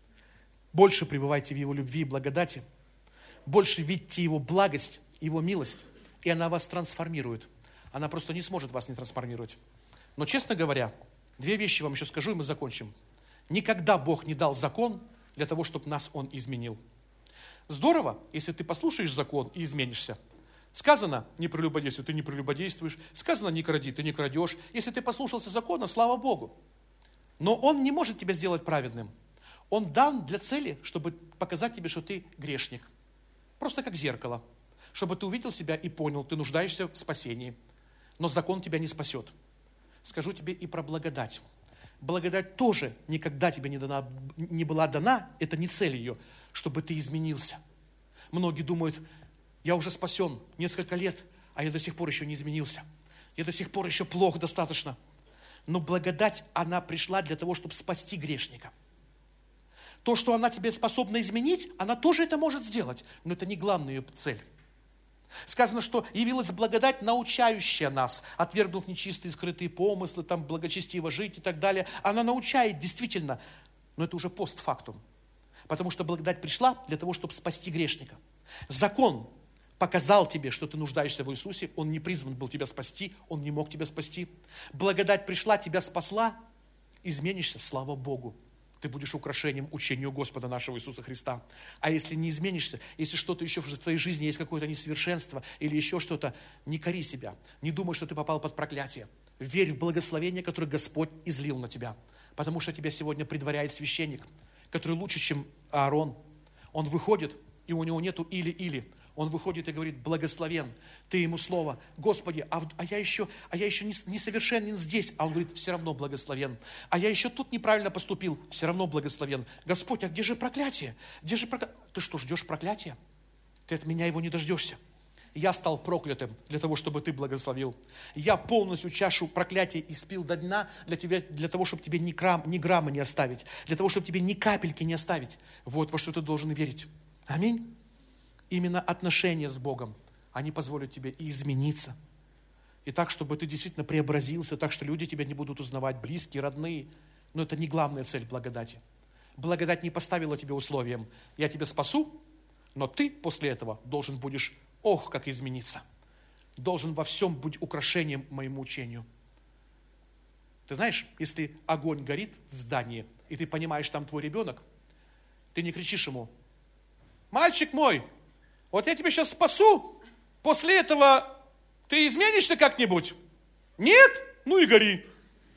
Больше пребывайте в Его любви и благодати. Больше видите Его благость, Его милость. И она вас трансформирует. Она просто не сможет вас не трансформировать. Но, честно говоря, две вещи вам еще скажу, и мы закончим. Никогда Бог не дал закон для того, чтобы нас Он изменил. Здорово, если ты послушаешь закон и изменишься. Сказано, не прелюбодействуй, ты не прелюбодействуешь. Сказано, не кради, ты не крадешь. Если ты послушался закона, слава Богу. Но Он не может тебя сделать праведным. Он дан для цели, чтобы показать тебе, что ты грешник. Просто как зеркало. Чтобы ты увидел себя и понял, ты нуждаешься в спасении. Но закон тебя не спасет. Скажу тебе и про благодать. Благодать тоже никогда тебе не была дана, это не цель ее, чтобы ты изменился. Многие думают, я уже спасен несколько лет, а я до сих пор еще не изменился. Я до сих пор еще плохо достаточно. Но благодать, она пришла для того, чтобы спасти грешника. То, что она тебе способна изменить, она тоже это может сделать, но это не главная ее цель. Сказано, что явилась благодать, научающая нас, отвергнув нечистые скрытые помыслы, там, благочестиво жить и так далее. Она научает действительно, но это уже постфактум. Потому что благодать пришла для того, чтобы спасти грешника. Закон показал тебе, что ты нуждаешься в Иисусе, Он не призван был тебя спасти, Он не мог тебя спасти. Благодать пришла, тебя спасла, изменишься, слава Богу. Ты будешь украшением учению Господа нашего Иисуса Христа. А если не изменишься, если что-то еще в твоей жизни есть какое-то несовершенство или еще что-то, не кори себя, не думай, что ты попал под проклятие. Верь в благословение, которое Господь излил на тебя. Потому что тебя сегодня предваряет священник, который лучше, чем Аарон. Он выходит, и у него нету или-или. Он выходит и говорит, благословен, ты ему слово, Господи, а я еще несовершенен здесь, а он говорит, все равно благословен. А я еще тут неправильно поступил, все равно благословен. Господь, а где же проклятие? Где же проклятие? Ты что, ждешь проклятия? Ты от меня его не дождешься. Я стал проклятым для того, чтобы ты благословил. Я полностью чашу проклятия испил до дна для того, чтобы тебе ни грамма не оставить, для того, чтобы тебе ни капельки не оставить. Вот во что ты должен верить. Аминь. Именно отношения с Богом, они позволят тебе и измениться. И так, чтобы ты действительно преобразился, так, что люди тебя не будут узнавать, близкие, родные. Но это не главная цель благодати. Благодать не поставила тебе условием, я тебя спасу, но ты после этого должен будешь, как измениться. Должен во всем быть украшением моему учению. Ты знаешь, если огонь горит в здании, и ты понимаешь, там твой ребенок, ты не кричишь ему, мальчик мой, вот я тебя сейчас спасу, после этого ты изменишься как-нибудь? Нет? Ну и гори.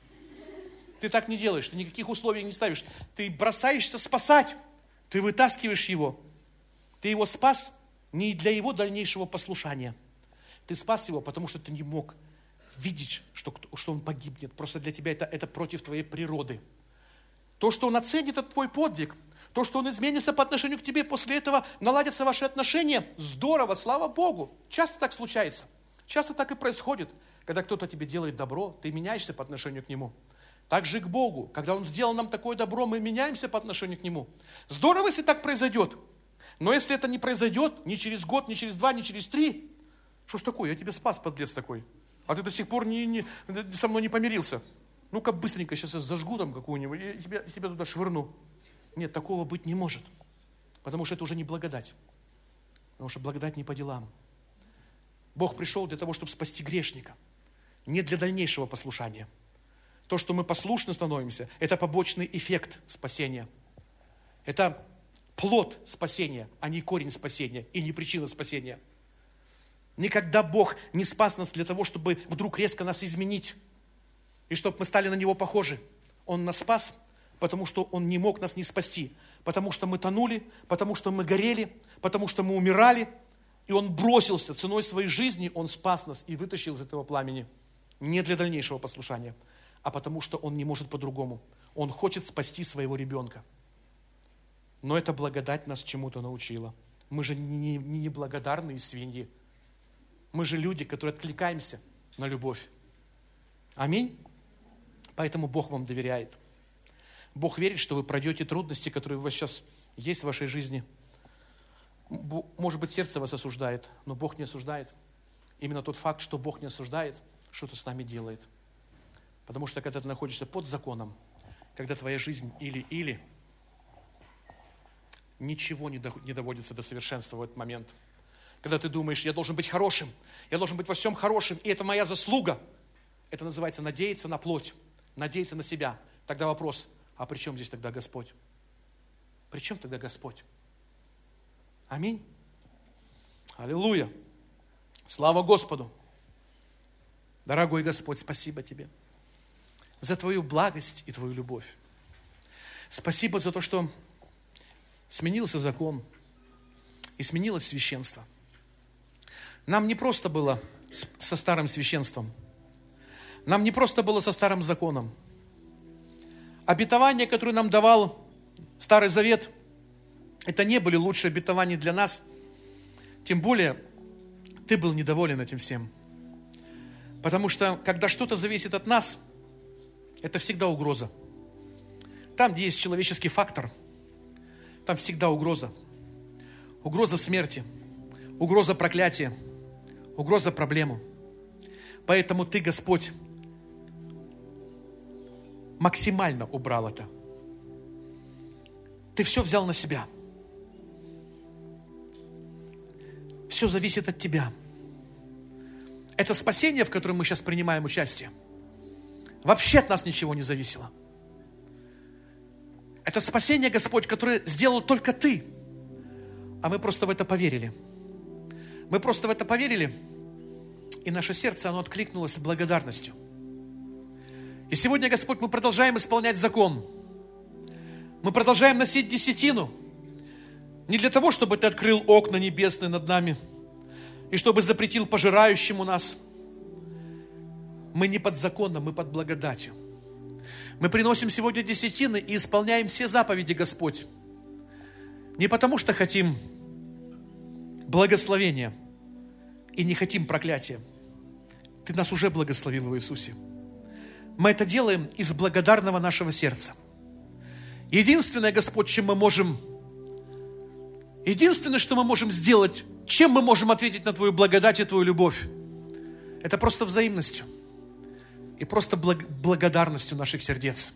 Ты так не делаешь, ты никаких условий не ставишь. Ты бросаешься спасать, ты вытаскиваешь его. Ты его спас не для его дальнейшего послушания. Ты спас его, потому что ты не мог видеть, что он погибнет. Просто для тебя это против твоей природы. То, что он оценит, это твой подвиг. То, что он изменится по отношению к тебе, после этого наладятся ваши отношения, здорово, слава Богу. Часто так случается. Часто так и происходит. Когда кто-то тебе делает добро, ты меняешься по отношению к нему. Так же и к Богу. Когда Он сделал нам такое добро, мы меняемся по отношению к Нему. Здорово, если так произойдет. Но если это не произойдет ни через год, ни через 2, ни через 3, что ж такое, я тебя спас, подлец такой. А ты до сих пор со мной не помирился. Ну-ка быстренько сейчас я зажгу там какую-нибудь и тебя туда швырну. Нет, такого быть не может. Потому что это уже не благодать. Потому что благодать не по делам. Бог пришел для того, чтобы спасти грешника. Не для дальнейшего послушания. То, что мы послушны становимся, это побочный эффект спасения. Это плод спасения, а не корень спасения и не причина спасения. Никогда Бог не спас нас для того, чтобы вдруг резко нас изменить. И чтобы мы стали на Него похожи. Он нас спас, потому что Он не мог нас не спасти. Потому что мы тонули, потому что мы горели, потому что мы умирали. И Он бросился ценой своей жизни, Он спас нас и вытащил из этого пламени. Не для дальнейшего послушания, а потому что Он не может по-другому. Он хочет спасти своего ребенка. Но эта благодать нас чему-то научила. Мы же не неблагодарные свиньи. Мы же люди, которые откликаемся на любовь. Аминь. Поэтому Бог вам доверяет. Бог верит, что вы пройдете трудности, которые у вас сейчас есть в вашей жизни. Может быть, сердце вас осуждает, но Бог не осуждает. Именно тот факт, что Бог не осуждает, что-то с нами делает. Потому что когда ты находишься под законом, когда твоя жизнь или, ничего не доводится до совершенства в этот момент. Когда ты думаешь, я должен быть хорошим, я должен быть во всем хорошим, и это моя заслуга. Это называется надеяться на плоть, надеяться на себя. Тогда вопрос, а при чем здесь тогда Господь? При чем тогда Господь? Аминь. Аллилуйя. Слава Господу. Дорогой Господь, спасибо Тебе за Твою благость и Твою любовь. Спасибо за то, что сменился закон и сменилось священство. Нам не просто было со старым священством. Нам не просто было со старым законом. Обетования, которые нам давал Старый Завет, это не были лучшие обетования для нас. Тем более, ты был недоволен этим всем. Потому что, когда что-то зависит от нас, это всегда угроза. Там, где есть человеческий фактор, там всегда угроза. Угроза смерти, угроза проклятия, угроза проблемы. Поэтому ты, Господь, максимально убрал это. Ты все взял на себя. Все зависит от Тебя. Это спасение, в котором мы сейчас принимаем участие, вообще от нас ничего не зависело. Это спасение, Господь, которое сделал только Ты. А мы просто в это поверили. Мы просто в это поверили, и наше сердце, оно откликнулось благодарностью. И сегодня, Господь, мы продолжаем исполнять закон. Мы продолжаем носить десятину. Не для того, чтобы Ты открыл окна небесные над нами и чтобы запретил пожирающему нас. Мы не под законом, мы под благодатью. Мы приносим сегодня десятины и исполняем все заповеди, Господь. Не потому, что хотим благословения и не хотим проклятия. Ты нас уже благословил в Иисусе. Мы это делаем из благодарного нашего сердца. Единственное, Господь, что мы можем сделать, чем мы можем ответить на Твою благодать и Твою любовь, это просто взаимностью и просто благодарностью наших сердец.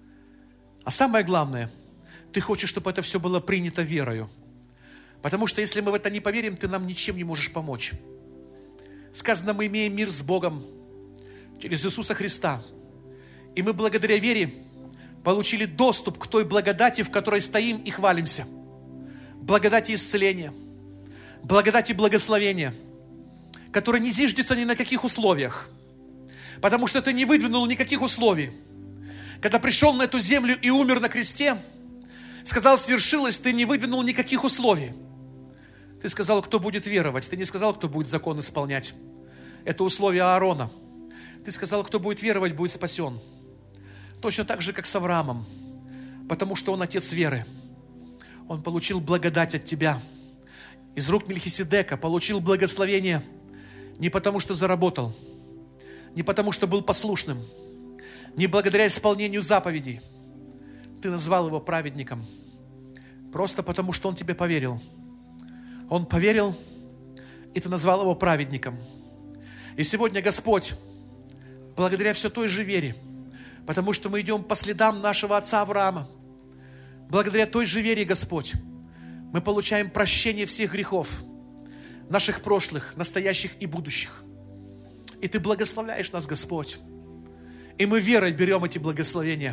А самое главное, Ты хочешь, чтобы это все было принято верою. Потому что если мы в это не поверим, Ты нам ничем не можешь помочь. Сказано, мы имеем мир с Богом через Иисуса Христа. И мы благодаря вере получили доступ к той благодати, в которой стоим и хвалимся. Благодати исцеления, благодати благословения, которая не зиждется ни на каких условиях. Потому что Ты не выдвинул никаких условий. Когда пришел на эту землю и умер на кресте, сказал, свершилось, Ты не выдвинул никаких условий. Ты сказал, кто будет веровать. Ты не сказал, кто будет закон исполнять. Это условие Аарона. Ты сказал, кто будет веровать, будет спасен. Точно так же, как с Авраамом. Потому что он отец веры. Он получил благодать от тебя. Из рук Мельхиседека получил благословение. Не потому, что заработал. Не потому, что был послушным. Не благодаря исполнению заповедей. Ты назвал его праведником. Просто потому, что он тебе поверил. Он поверил, и ты назвал его праведником. И сегодня, Господь, благодаря все той же вере, потому что мы идем по следам нашего отца Авраама, благодаря той же вере, Господь, мы получаем прощение всех грехов, наших прошлых, настоящих и будущих. И Ты благословляешь нас, Господь. И мы верой берем эти благословения.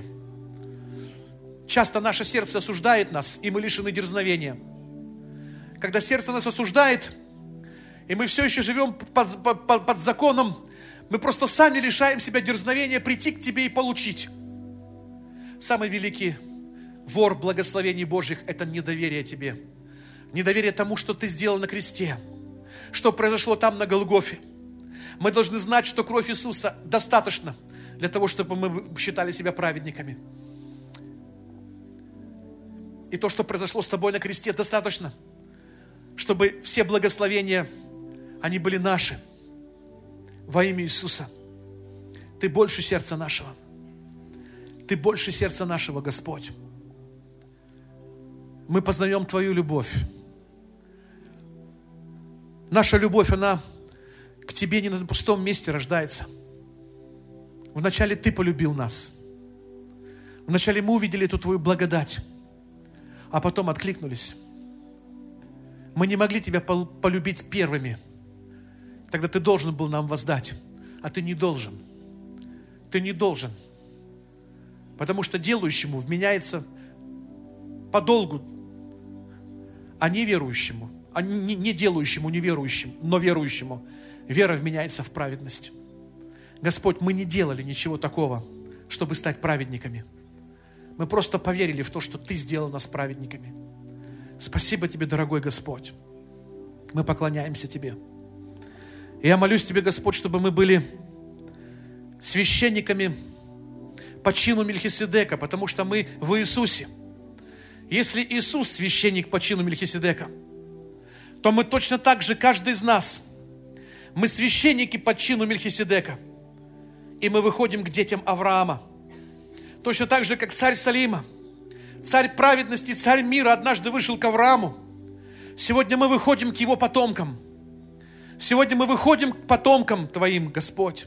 Часто наше сердце осуждает нас, и мы лишены дерзновения. Когда сердце нас осуждает, и мы все еще живем под законом, мы просто сами лишаем себя дерзновения прийти к Тебе и получить. Самый великий вор благословений Божьих – это недоверие Тебе. Недоверие тому, что Ты сделал на кресте. что произошло там на Голгофе. Мы должны знать, что кровь Иисуса достаточно для того, чтобы мы считали себя праведниками. И то, что произошло с тобой на кресте, достаточно, чтобы все благословения, они были наши. Во имя Иисуса. Ты больше сердца нашего. Ты больше сердца нашего, Господь. Мы познаем Твою любовь. Наша любовь, она к Тебе не на пустом месте рождается. Вначале Ты полюбил нас. Вначале мы увидели эту Твою благодать, а потом откликнулись. Мы не могли Тебя полюбить первыми. Тогда Ты должен был нам воздать, а Ты не должен. Ты не должен. Потому что делающему вменяется по долгу, а не верующему, не делающему, не верующему, но верующему вера вменяется в праведность. Господь, мы не делали ничего такого, чтобы стать праведниками. Мы просто поверили в то, что Ты сделал нас праведниками. Спасибо Тебе, дорогой Господь. Мы поклоняемся Тебе. И я молюсь Тебе, Господь, чтобы мы были священниками по чину Мельхиседека, потому что мы в Иисусе. Если Иисус священник по чину Мельхиседека, то мы точно так же, каждый из нас, мы священники по чину Мельхиседека. И мы выходим к детям Авраама. Точно так же, как царь Салима, царь праведности, царь мира однажды вышел к Аврааму. Сегодня мы выходим к его потомкам. Сегодня мы выходим к потомкам Твоим, Господь.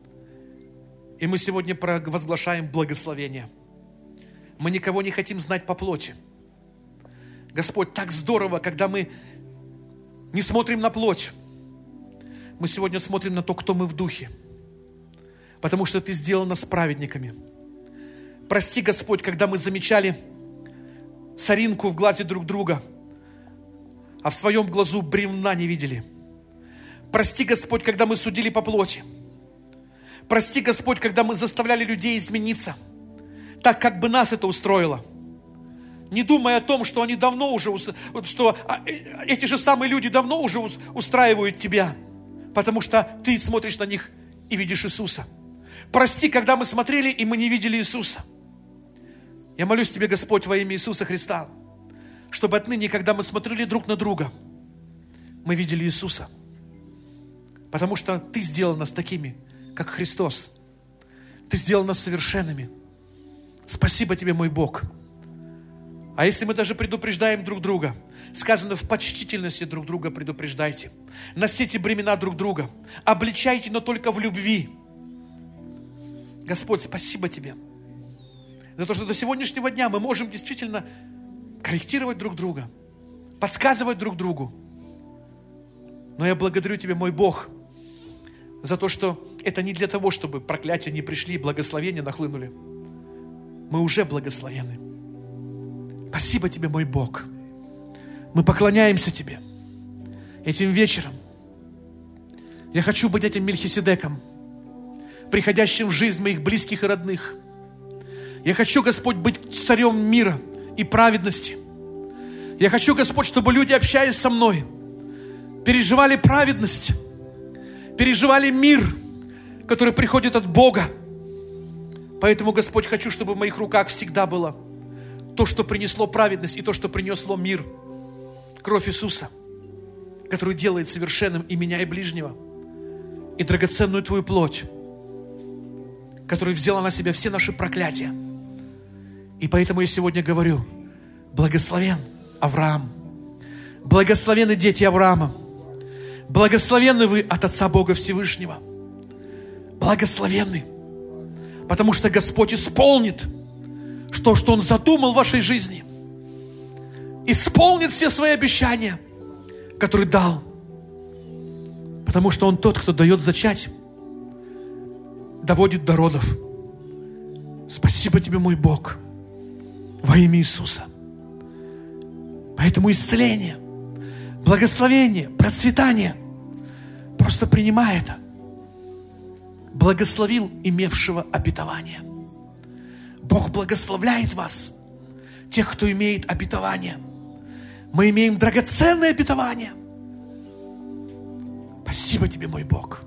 И мы сегодня возглашаем благословение. Мы никого не хотим знать по плоти. Господь, так здорово, когда мы не смотрим на плоть. Мы сегодня смотрим на то, кто мы в духе. Потому что Ты сделал нас праведниками. Прости, Господь, когда мы замечали соринку в глазе друг друга, а в своем глазу бревна не видели. Прости, Господь, когда мы судили по плоти. Прости, Господь, когда мы заставляли людей измениться, так, как бы нас это устроило. Не думая о том, что они давно уже, что эти же самые люди давно уже устраивают Тебя, потому что Ты смотришь на них и видишь Иисуса. Прости, когда мы смотрели, и мы не видели Иисуса. Я молюсь Тебе, Господь, во имя Иисуса Христа, чтобы отныне, когда мы смотрели друг на друга, мы видели Иисуса. Потому что Ты сделал нас такими, как Христос. Ты сделал нас совершенными. Спасибо Тебе, мой Бог. А если мы даже предупреждаем друг друга, сказано, в почтительности друг друга предупреждайте. Носите бремена друг друга. Обличайте, но только в любви. Господь, спасибо Тебе за то, что до сегодняшнего дня мы можем действительно корректировать друг друга, подсказывать друг другу. Но я благодарю Тебя, мой Бог, за то, что это не для того, чтобы проклятия не пришли и благословения нахлынули. Мы уже благословены. Спасибо Тебе, мой Бог. Мы поклоняемся Тебе. Этим вечером я хочу быть этим Мельхиседеком, приходящим в жизнь моих близких и родных. Я хочу, Господь, быть царем мира и праведности. Я хочу, Господь, чтобы люди, общаясь со мной, переживали праведность, переживали мир, который приходит от Бога. Поэтому, Господь, хочу, чтобы в моих руках всегда было то, что принесло праведность, и то, что принесло мир. Кровь Иисуса, который делает совершенным и меня, и ближнего, и драгоценную Твою плоть, которая взяла на себя все наши проклятия. И поэтому я сегодня говорю: благословен Авраам, благословенны дети Авраама, благословенны вы от Отца Бога Всевышнего, благословенны, потому что Господь исполнит что Он задумал в вашей жизни, исполнит все свои обещания, которые дал, потому что Он тот, кто дает зачать, доводит до родов. Спасибо Тебе, мой Бог, во имя Иисуса. Поэтому исцеление, благословение, процветание, просто принимай это. Благословил имевшего обетование. Бог благословляет вас, тех, кто имеет обетование. Мы имеем драгоценное обетование. Спасибо тебе, мой Бог.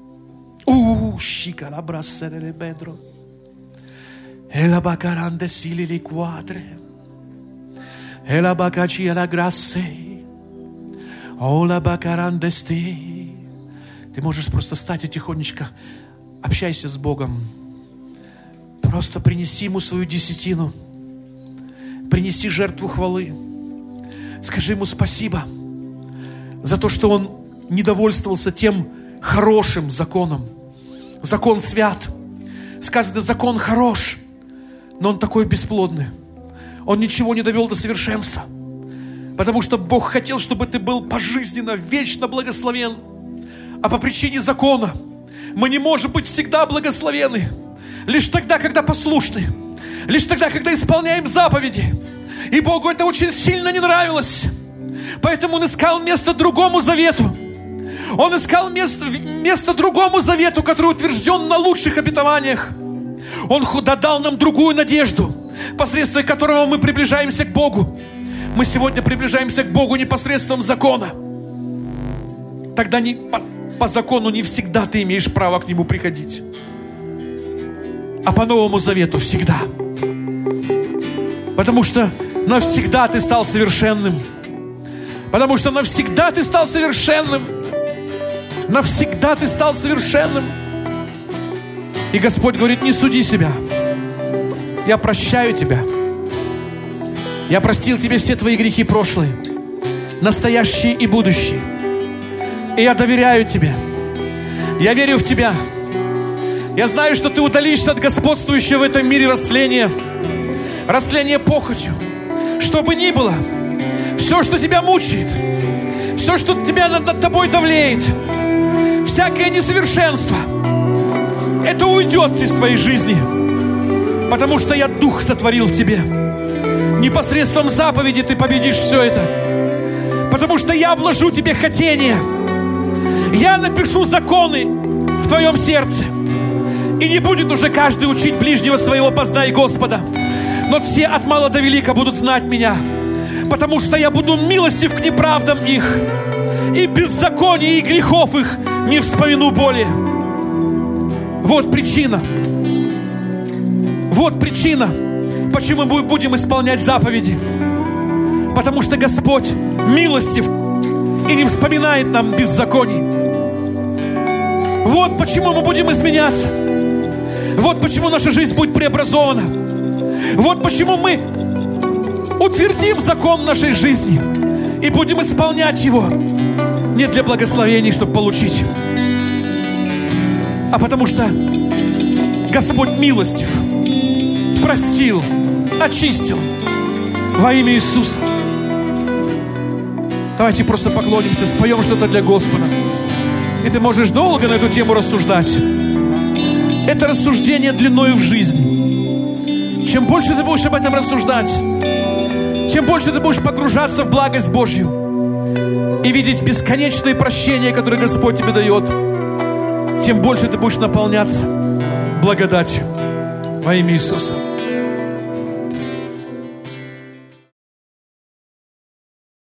Шикалабрассереле бедро. Элабакаранде силили квадре. Элабакачи ла грассей. Олабакаранде стей. Ты можешь просто встать и тихонечко общайся с Богом. Просто принеси Ему свою десятину. Принеси жертву хвалы. Скажи Ему спасибо за то, что Он не довольствовался тем хорошим законом. Закон свят. Сказано, закон хорош, но он такой бесплодный. Он ничего не довел до совершенства. Потому что Бог хотел, чтобы ты был пожизненно, вечно благословен. А по причине закона мы не можем быть всегда благословены. Лишь тогда, когда послушны. Лишь тогда, когда исполняем заповеди. И Богу это очень сильно не нравилось. Поэтому Он искал место другому завету. Он искал место другому завету, который утвержден на лучших обетованиях. Он дал нам другую надежду, посредством которого мы приближаемся к Богу. Мы сегодня приближаемся к Богу непосредством закона. Тогда по закону не всегда ты имеешь право к Нему приходить. А по Новому Завету всегда. Потому что навсегда ты стал совершенным. Потому что навсегда ты стал совершенным. Навсегда ты стал совершенным. И Господь говорит, не суди себя. Я прощаю тебя. Я простил тебе все твои грехи прошлые, настоящие и будущие. И я доверяю тебе. Я верю в тебя. Я знаю, что ты удалишься от господствующего в этом мире растления похотью. Что бы ни было, все, что тебя мучает, все, что тебя над тобой давлеет, всякое несовершенство, это уйдет из твоей жизни, потому что я Дух сотворил в тебе. Непосредством заповеди ты победишь все это, потому что я вложу тебе хотение. Я напишу законы в твоем сердце, и не будет уже каждый учить ближнего своего познай Господа, но все от мала до велика будут знать меня, потому что я буду милостив к неправдам их, и беззаконий и грехов их не вспомину более. Вот причина, почему мы будем исполнять заповеди. Потому что Господь милостив и не вспоминает нам беззаконий. Вот почему мы будем изменяться. Вот почему наша жизнь будет преобразована. Вот почему мы утвердим закон нашей жизни и будем исполнять его не для благословений, чтобы получить, а потому что Господь милостив, простил, очистил во имя Иисуса. Давайте просто поклонимся, споем что-то для Господа. И ты можешь долго на эту тему рассуждать. Это рассуждение длиною в жизнь. Чем больше ты будешь об этом рассуждать, чем больше ты будешь погружаться в благость Божью и видеть бесконечные прощения, которые Господь тебе дает, тем больше ты будешь наполняться благодатью во имя Иисуса.